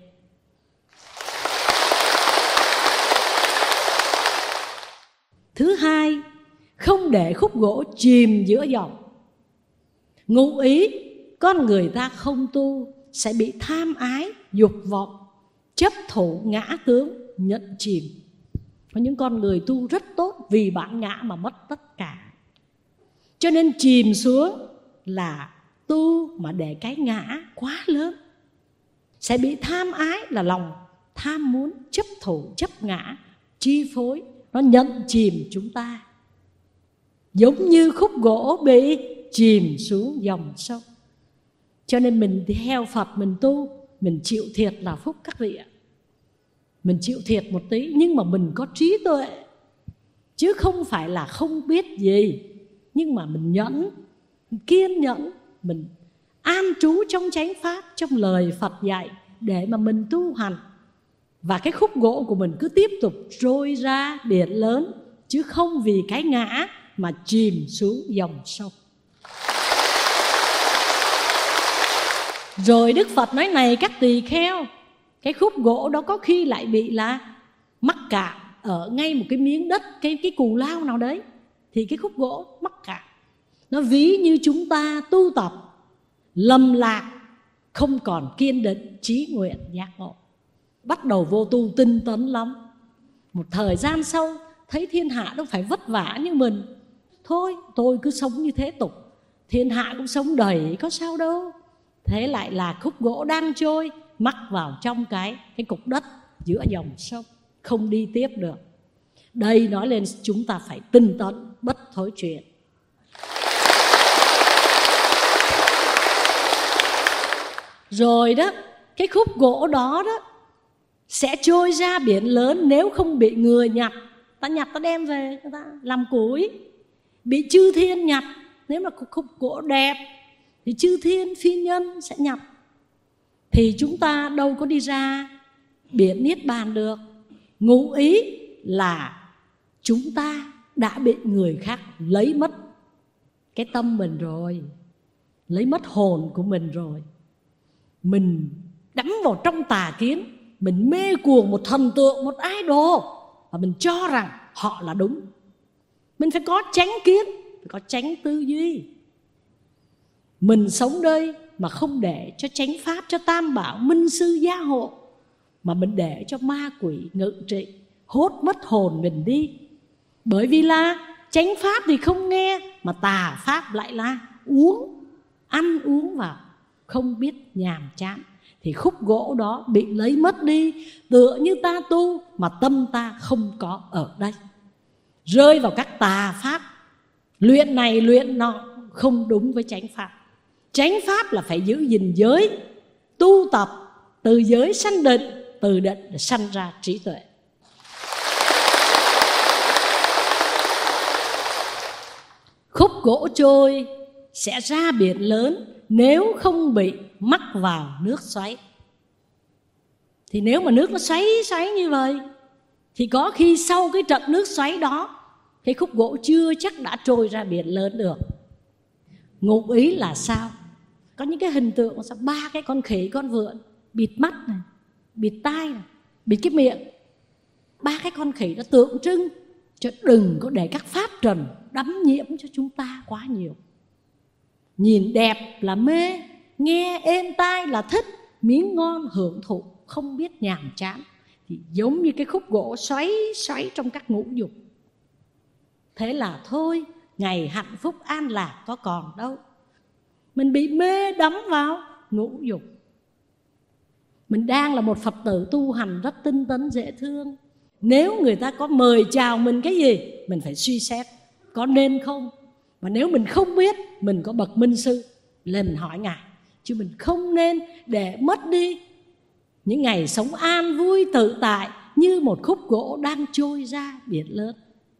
Thứ hai, không để khúc gỗ chìm giữa dòng. Ngụ ý con người ta không tu sẽ bị tham ái, dục vọng, chấp thủ, ngã tướng nhận chìm. Có những con người tu rất tốt, vì bản ngã mà mất tất cả. Cho nên chìm xuống là tu mà để cái ngã quá lớn, sẽ bị tham ái là lòng tham muốn, chấp thủ, chấp ngã chi phối, nó nhận chìm chúng ta. Giống như khúc gỗ bị chìm xuống dòng sông. Cho nên mình theo Phật, mình tu, mình chịu thiệt là phúc các vị ạ. Mình chịu thiệt một tí, nhưng mà mình có trí tuệ, chứ không phải là không biết gì. Nhưng mà mình nhẫn, mình kiên nhẫn, mình an trú trong chánh pháp, trong lời Phật dạy để mà mình tu hành. Và cái khúc gỗ của mình cứ tiếp tục trôi ra biển lớn, chứ không vì cái ngã mà chìm xuống dòng sông. Rồi Đức Phật nói: này các tỳ kheo, cái khúc gỗ đó có khi lại bị là mắc cạn ở ngay một cái miếng đất, cái cù lao nào đấy, thì cái khúc gỗ mắc cạn. Nó ví như chúng ta tu tập lầm lạc, không còn kiên định chí nguyện giác ngộ, bắt đầu vô tu tinh tấn lắm. Một thời gian sau thấy thiên hạ đâu phải vất vả như mình, thôi tôi cứ sống như thế tục, thiên hạ cũng sống đầy có sao đâu. Thế lại là khúc gỗ đang trôi, mắc vào trong cái cục đất giữa dòng sông, không đi tiếp được. Đây nói lên chúng ta phải tinh tấn bất thối chuyển. Rồi đó, cái khúc gỗ đó đó sẽ trôi ra biển lớn nếu không bị người nhặt. Ta nhặt ta đem về người ta làm củi. Bị chư thiên nhặt, nếu mà khúc gỗ đẹp thì chư thiên phi nhân sẽ nhặt. Thì chúng ta đâu có đi ra biển Niết Bàn được. Ngụ ý là chúng ta đã bị người khác lấy mất cái tâm mình rồi, lấy mất hồn của mình rồi. Mình đắm vào trong tà kiến, mình mê cuồng một thần tượng, một idol, và mình cho rằng họ là đúng. Mình phải có chánh kiến, phải có chánh tư duy. Mình sống đây mà không để cho chánh pháp, cho tam bảo minh sư gia hộ, mà mình để cho ma quỷ ngự trị, hốt mất hồn mình đi. Bởi vì là chánh pháp thì không nghe, mà tà pháp lại là ăn uống vào, không biết nhàm chán. Thì khúc gỗ đó bị lấy mất đi, tựa như ta tu mà tâm ta không có ở đây, rơi vào các tà pháp, luyện này luyện nọ, không đúng với chánh pháp. Chánh pháp là phải giữ gìn giới, tu tập từ giới sanh định, từ định để sanh ra trí tuệ. Khúc gỗ trôi sẽ ra biển lớn nếu không bị mắc vào nước xoáy. Thì nếu mà nước nó xoáy như vậy thì có khi sau cái trận nước xoáy đó, cái khúc gỗ chưa chắc đã trôi ra biển lớn được. Ngụ ý là sao? Có những cái hình tượng sao 3 cái con khỉ con vượn bịt mắt này, bịt tai này, bịt cái miệng. 3 cái con khỉ nó tượng trưng cho đừng có để các pháp trần đắm nhiễm cho chúng ta quá nhiều. Nhìn đẹp là mê, nghe êm tai là thích, miếng ngon hưởng thụ, không biết nhàm chán. Thì giống như cái khúc gỗ xoáy trong các ngũ dục. Thế là thôi, ngày hạnh phúc an lạc có còn đâu. Mình bị mê đắm vào ngũ dục. Mình đang là một Phật tử tu hành rất tinh tấn dễ thương. Nếu người ta có mời chào mình cái gì, mình phải suy xét có nên không. Mà nếu mình không biết, mình có bậc minh sư lên mình hỏi Ngài. Chứ mình không nên để mất đi những ngày sống an vui tự tại như một khúc gỗ đang trôi ra biển lớn.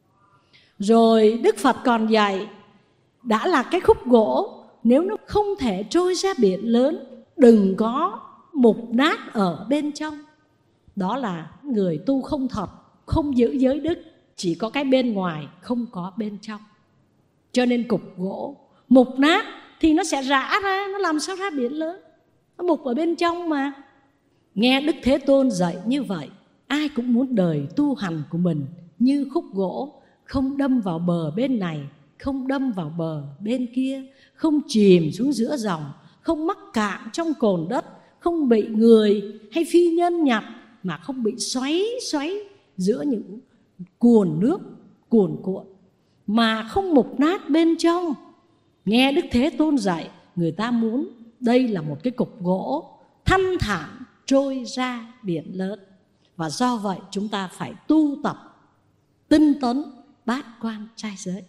Rồi Đức Phật còn dạy, đã là cái khúc gỗ, nếu nó không thể trôi ra biển lớn, đừng có mục nát ở bên trong. Đó là người tu không thật, không giữ giới đức, chỉ có cái bên ngoài, không có bên trong. Cho nên cục gỗ mục nát thì nó sẽ rã ra, nó làm sao ra biển lớn? Nó mục ở bên trong mà. Nghe Đức Thế Tôn dạy như vậy, ai cũng muốn đời tu hành của mình như khúc gỗ, không đâm vào bờ bên này, không đâm vào bờ bên kia, không chìm xuống giữa dòng, không mắc cạn trong cồn đất, không bị người hay phi nhân nhặt, mà không bị xoáy giữa những cuồn nước cuồn cuộn, mà không mục nát bên trong. Nghe Đức Thế Tôn dạy, người ta muốn đây là một cái cục gỗ thanh thản trôi ra biển lớn. Và do vậy chúng ta phải tu tập tinh tấn bát quan trai giới.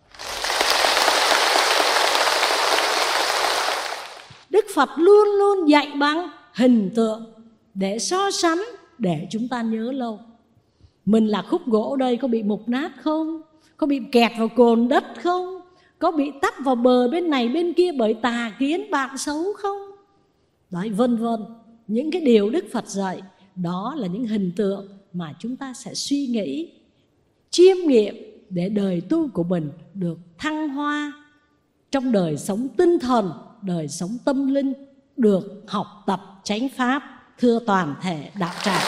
Đức Phật luôn luôn dạy bằng hình tượng để so sánh, để chúng ta nhớ lâu. Mình là khúc gỗ đây, có bị mục nát không? Có bị kẹt vào cồn đất không? Có bị tắp vào bờ bên này bên kia bởi tà kiến bạn xấu không? Đấy, vân vân. Những cái điều Đức Phật dạy, đó là những hình tượng mà chúng ta sẽ suy nghĩ, chiêm nghiệm để đời tu của mình được thăng hoa trong đời sống tinh thần, đời sống tâm linh, được học tập chánh pháp, thưa toàn thể đạo tràng.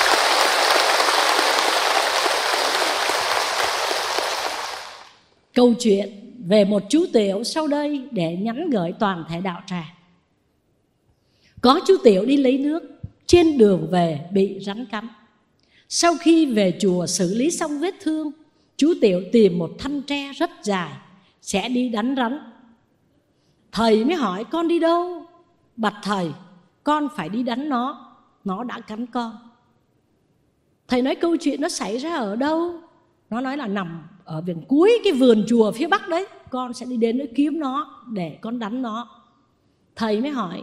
Câu chuyện về một chú tiểu sau đây để nhắn gửi toàn thể đạo tràng. Có chú tiểu đi lấy nước, trên đường về bị rắn cắn. Sau khi về chùa xử lý xong vết thương, chú tiểu tìm một thanh tre rất dài, sẽ đi đánh rắn. Thầy mới hỏi con đi đâu? Bạch thầy, con phải đi đánh nó đã cắn con. Thầy nói câu chuyện nó xảy ra ở đâu? Nó nói là nằm ở bên cuối cái vườn chùa phía bắc đấy, con sẽ đi đến để kiếm nó để con đánh nó. Thầy mới hỏi,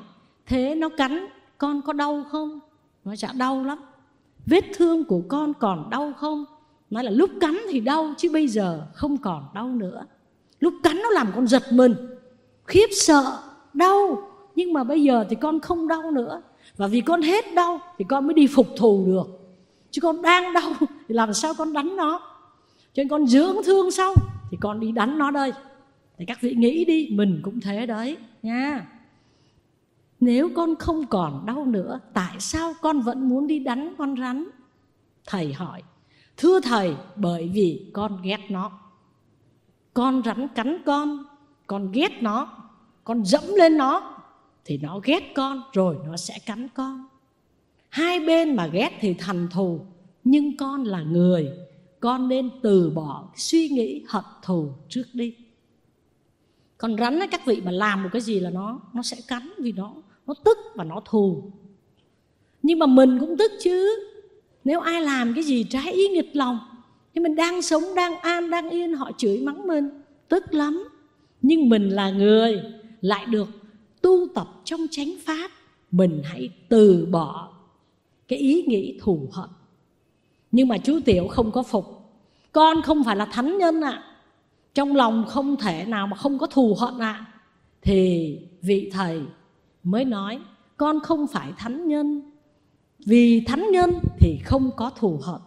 Thế nó cắn con có đau không? Nó chả đau lắm. Vết thương của con còn đau không? Nói là lúc cắn thì đau, chứ bây giờ không còn đau nữa. Lúc cắn nó làm con giật mình, khiếp sợ, đau. Nhưng mà bây giờ thì con không đau nữa. Và vì con hết đau thì con mới đi phục thù được. Chứ con đang đau thì làm sao con đánh nó. Cho nên con dưỡng thương xong thì con đi đánh nó đây. Thì các vị nghĩ đi, mình cũng thế đấy nha. Nếu con không còn đau nữa, tại sao con vẫn muốn đi đánh con rắn? Thầy hỏi, thưa thầy, bởi vì con ghét nó. Con rắn cắn con ghét nó, con dẫm lên nó thì nó ghét con, rồi nó sẽ cắn con. Hai bên mà ghét thì thành thù. Nhưng con là người, con nên từ bỏ suy nghĩ hận thù trước đi. Con rắn ấy, các vị mà làm một cái gì là nó sẽ cắn, vì nó tức và nó thù. Nhưng mà mình cũng tức chứ. Nếu ai làm cái gì trái ý nghịch lòng thì mình đang sống, đang an, đang yên, họ chửi mắng mình, tức lắm. Nhưng mình là người lại được tu tập trong chánh pháp, mình hãy từ bỏ cái ý nghĩ thù hận. Nhưng mà chú Tiểu không có phục. Con không phải là thánh nhân ạ. Trong lòng không thể nào mà không có thù hận ạ. Thì vị thầy mới nói, con không phải thánh nhân. Vì thánh nhân thì không có thù hận.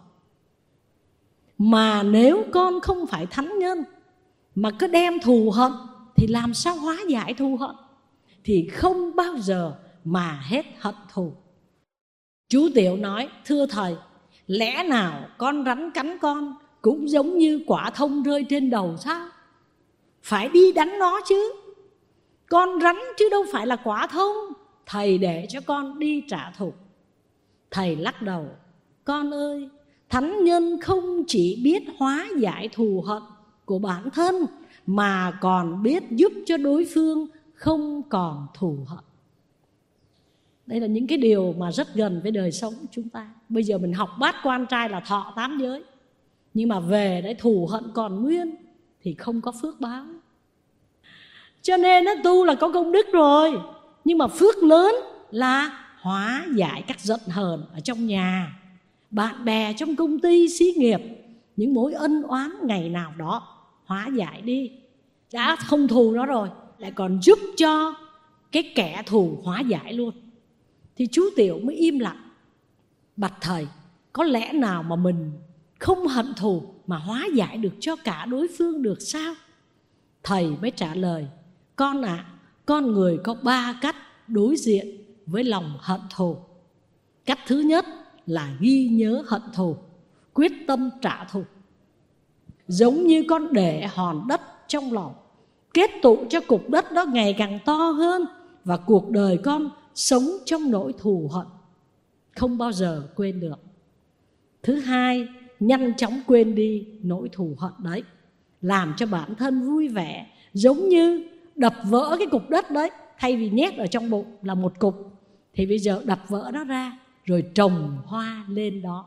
Mà nếu con không phải thánh nhân mà cứ đem thù hận thì làm sao hóa giải thù hận? Thì không bao giờ mà hết hận thù. Chú Tiểu nói, thưa thầy, lẽ nào con rắn cắn con cũng giống như quả thông rơi trên đầu sao? Phải đi đánh nó chứ. Con rắn chứ đâu phải là quả thông. Thầy để cho con đi trả thù. Thầy lắc đầu, con ơi, thánh nhân không chỉ biết hóa giải thù hận của bản thân, mà còn biết giúp cho đối phương không còn thù hận. Đây là những cái điều mà rất gần với đời sống của chúng ta. Bây giờ mình học bát quan trai là thọ 8 giới, nhưng mà về đấy thù hận còn nguyên thì không có phước báo. Cho nên tu là có công đức rồi, nhưng mà phước lớn là hóa giải các giận hờn ở trong nhà, bạn bè, trong công ty, xí nghiệp. Những mối ân oán ngày nào đó hóa giải đi. Đã không thù nó rồi, lại còn giúp cho cái kẻ thù hóa giải luôn. Thì chú Tiểu mới im lặng. Bạch thầy, có lẽ nào mà mình không hận thù mà hóa giải được cho cả đối phương được sao? Thầy mới trả lời, con ạ, con người có 3 cách đối diện với lòng hận thù. Cách thứ nhất là ghi nhớ hận thù, quyết tâm trả thù. Giống như con để hòn đất trong lòng, kết tụ cho cục đất đó ngày càng to hơn, và cuộc đời con sống trong nỗi thù hận, không bao giờ quên được. Thứ hai, nhanh chóng quên đi nỗi thù hận đấy, làm cho bản thân vui vẻ. Giống như đập vỡ cái cục đất đấy, thay vì nhét ở trong bụng là một cục, thì bây giờ đập vỡ nó ra rồi trồng hoa lên đó.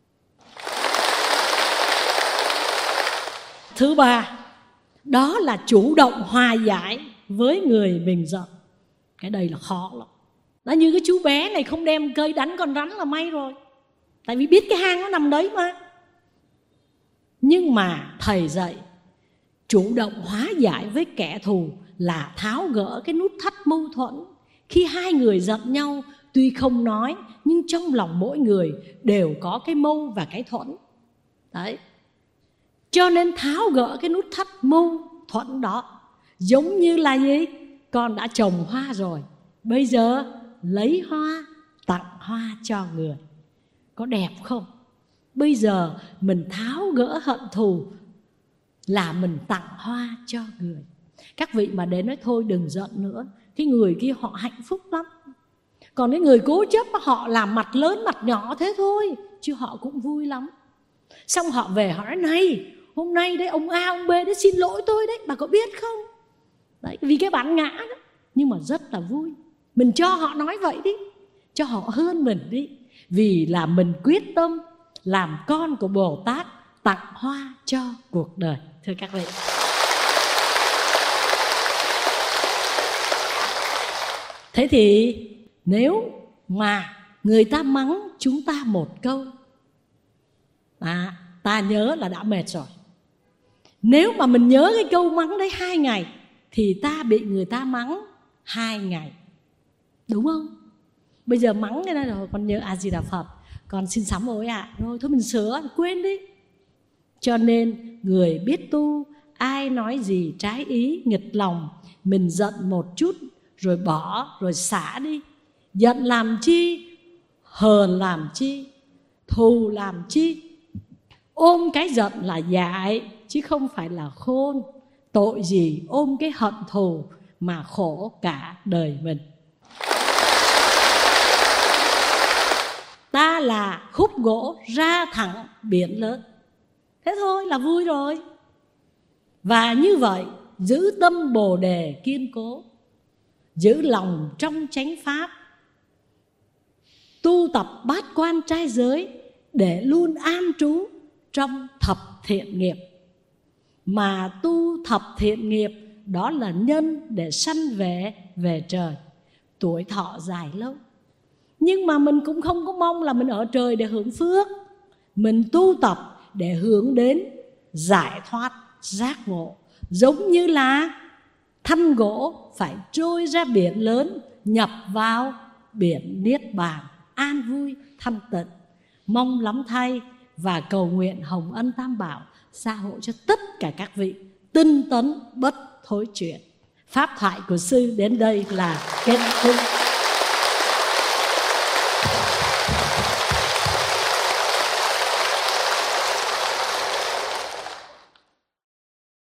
Thứ ba, đó là chủ động hòa giải với người mình giận. Cái đây là khó lắm. Đã như cái chú bé này không đem cây đánh con rắn là may rồi, tại vì biết cái hang nó nằm đấy mà. Nhưng mà thầy dạy chủ động hóa giải với kẻ thù là tháo gỡ cái nút thắt mâu thuẫn. Khi hai người giận nhau, tuy không nói, nhưng trong lòng mỗi người đều có cái mâu và cái thuẫn. Đấy. Cho nên tháo gỡ cái nút thắt mâu thuẫn đó. Giống như là gì? Con đã trồng hoa rồi, bây giờ lấy hoa tặng hoa cho người. Có đẹp không? Bây giờ mình tháo gỡ hận thù là mình tặng hoa cho người. Các vị mà đến nói thôi đừng giận nữa, cái người kia họ hạnh phúc lắm. Còn cái người cố chấp họ làm mặt lớn mặt nhỏ thế thôi, chứ họ cũng vui lắm. Xong họ về họ nói, này hôm nay đấy ông A ông B đấy xin lỗi tôi đấy, bà có biết không? Đấy, vì cái bản ngã đó. Nhưng mà rất là vui. Mình cho họ nói vậy đi, cho họ hơn mình đi. Vì là mình quyết tâm làm con của Bồ Tát, tặng hoa cho cuộc đời. Thưa các vị, thế thì Nếu mà người ta mắng chúng ta một câu, ta nhớ là đã mệt rồi. Nếu mà mình nhớ cái câu mắng đấy 2 ngày thì ta bị người ta mắng 2 ngày. Đúng không? Bây giờ mắng cái này rồi con nhớ A Di Đà Phật, con xin sám hối rồi thôi mình sửa, quên đi. Cho nên người biết tu, ai nói gì trái ý nghịch lòng, mình giận một chút rồi bỏ, rồi xả đi. Giận làm chi, hờn làm chi, thù làm chi. Ôm cái giận là dại chứ không phải là khôn. Tội gì ôm cái hận thù mà khổ cả đời mình. Ta là khúc gỗ ra thẳng biển lớn. Thế thôi là vui rồi. Và như vậy giữ tâm Bồ Đề kiên cố, giữ lòng trong chánh pháp, tu tập bát quan trai giới để luôn an trú trong thập thiện nghiệp. Mà tu thập thiện nghiệp đó là nhân để sanh về trời, tuổi thọ dài lâu. Nhưng mà mình cũng không có mong là mình ở trời để hưởng phước. Mình tu tập để hướng đến giải thoát giác ngộ. Giống như là thanh gỗ phải trôi ra biển lớn, nhập vào biển niết bàn, an vui thanh tịnh. Mong lắm thay và cầu nguyện Hồng Ân Tam Bảo gia hộ cho tất cả các vị tinh tấn bất thối chuyển. Pháp thoại của sư đến đây là kết thúc.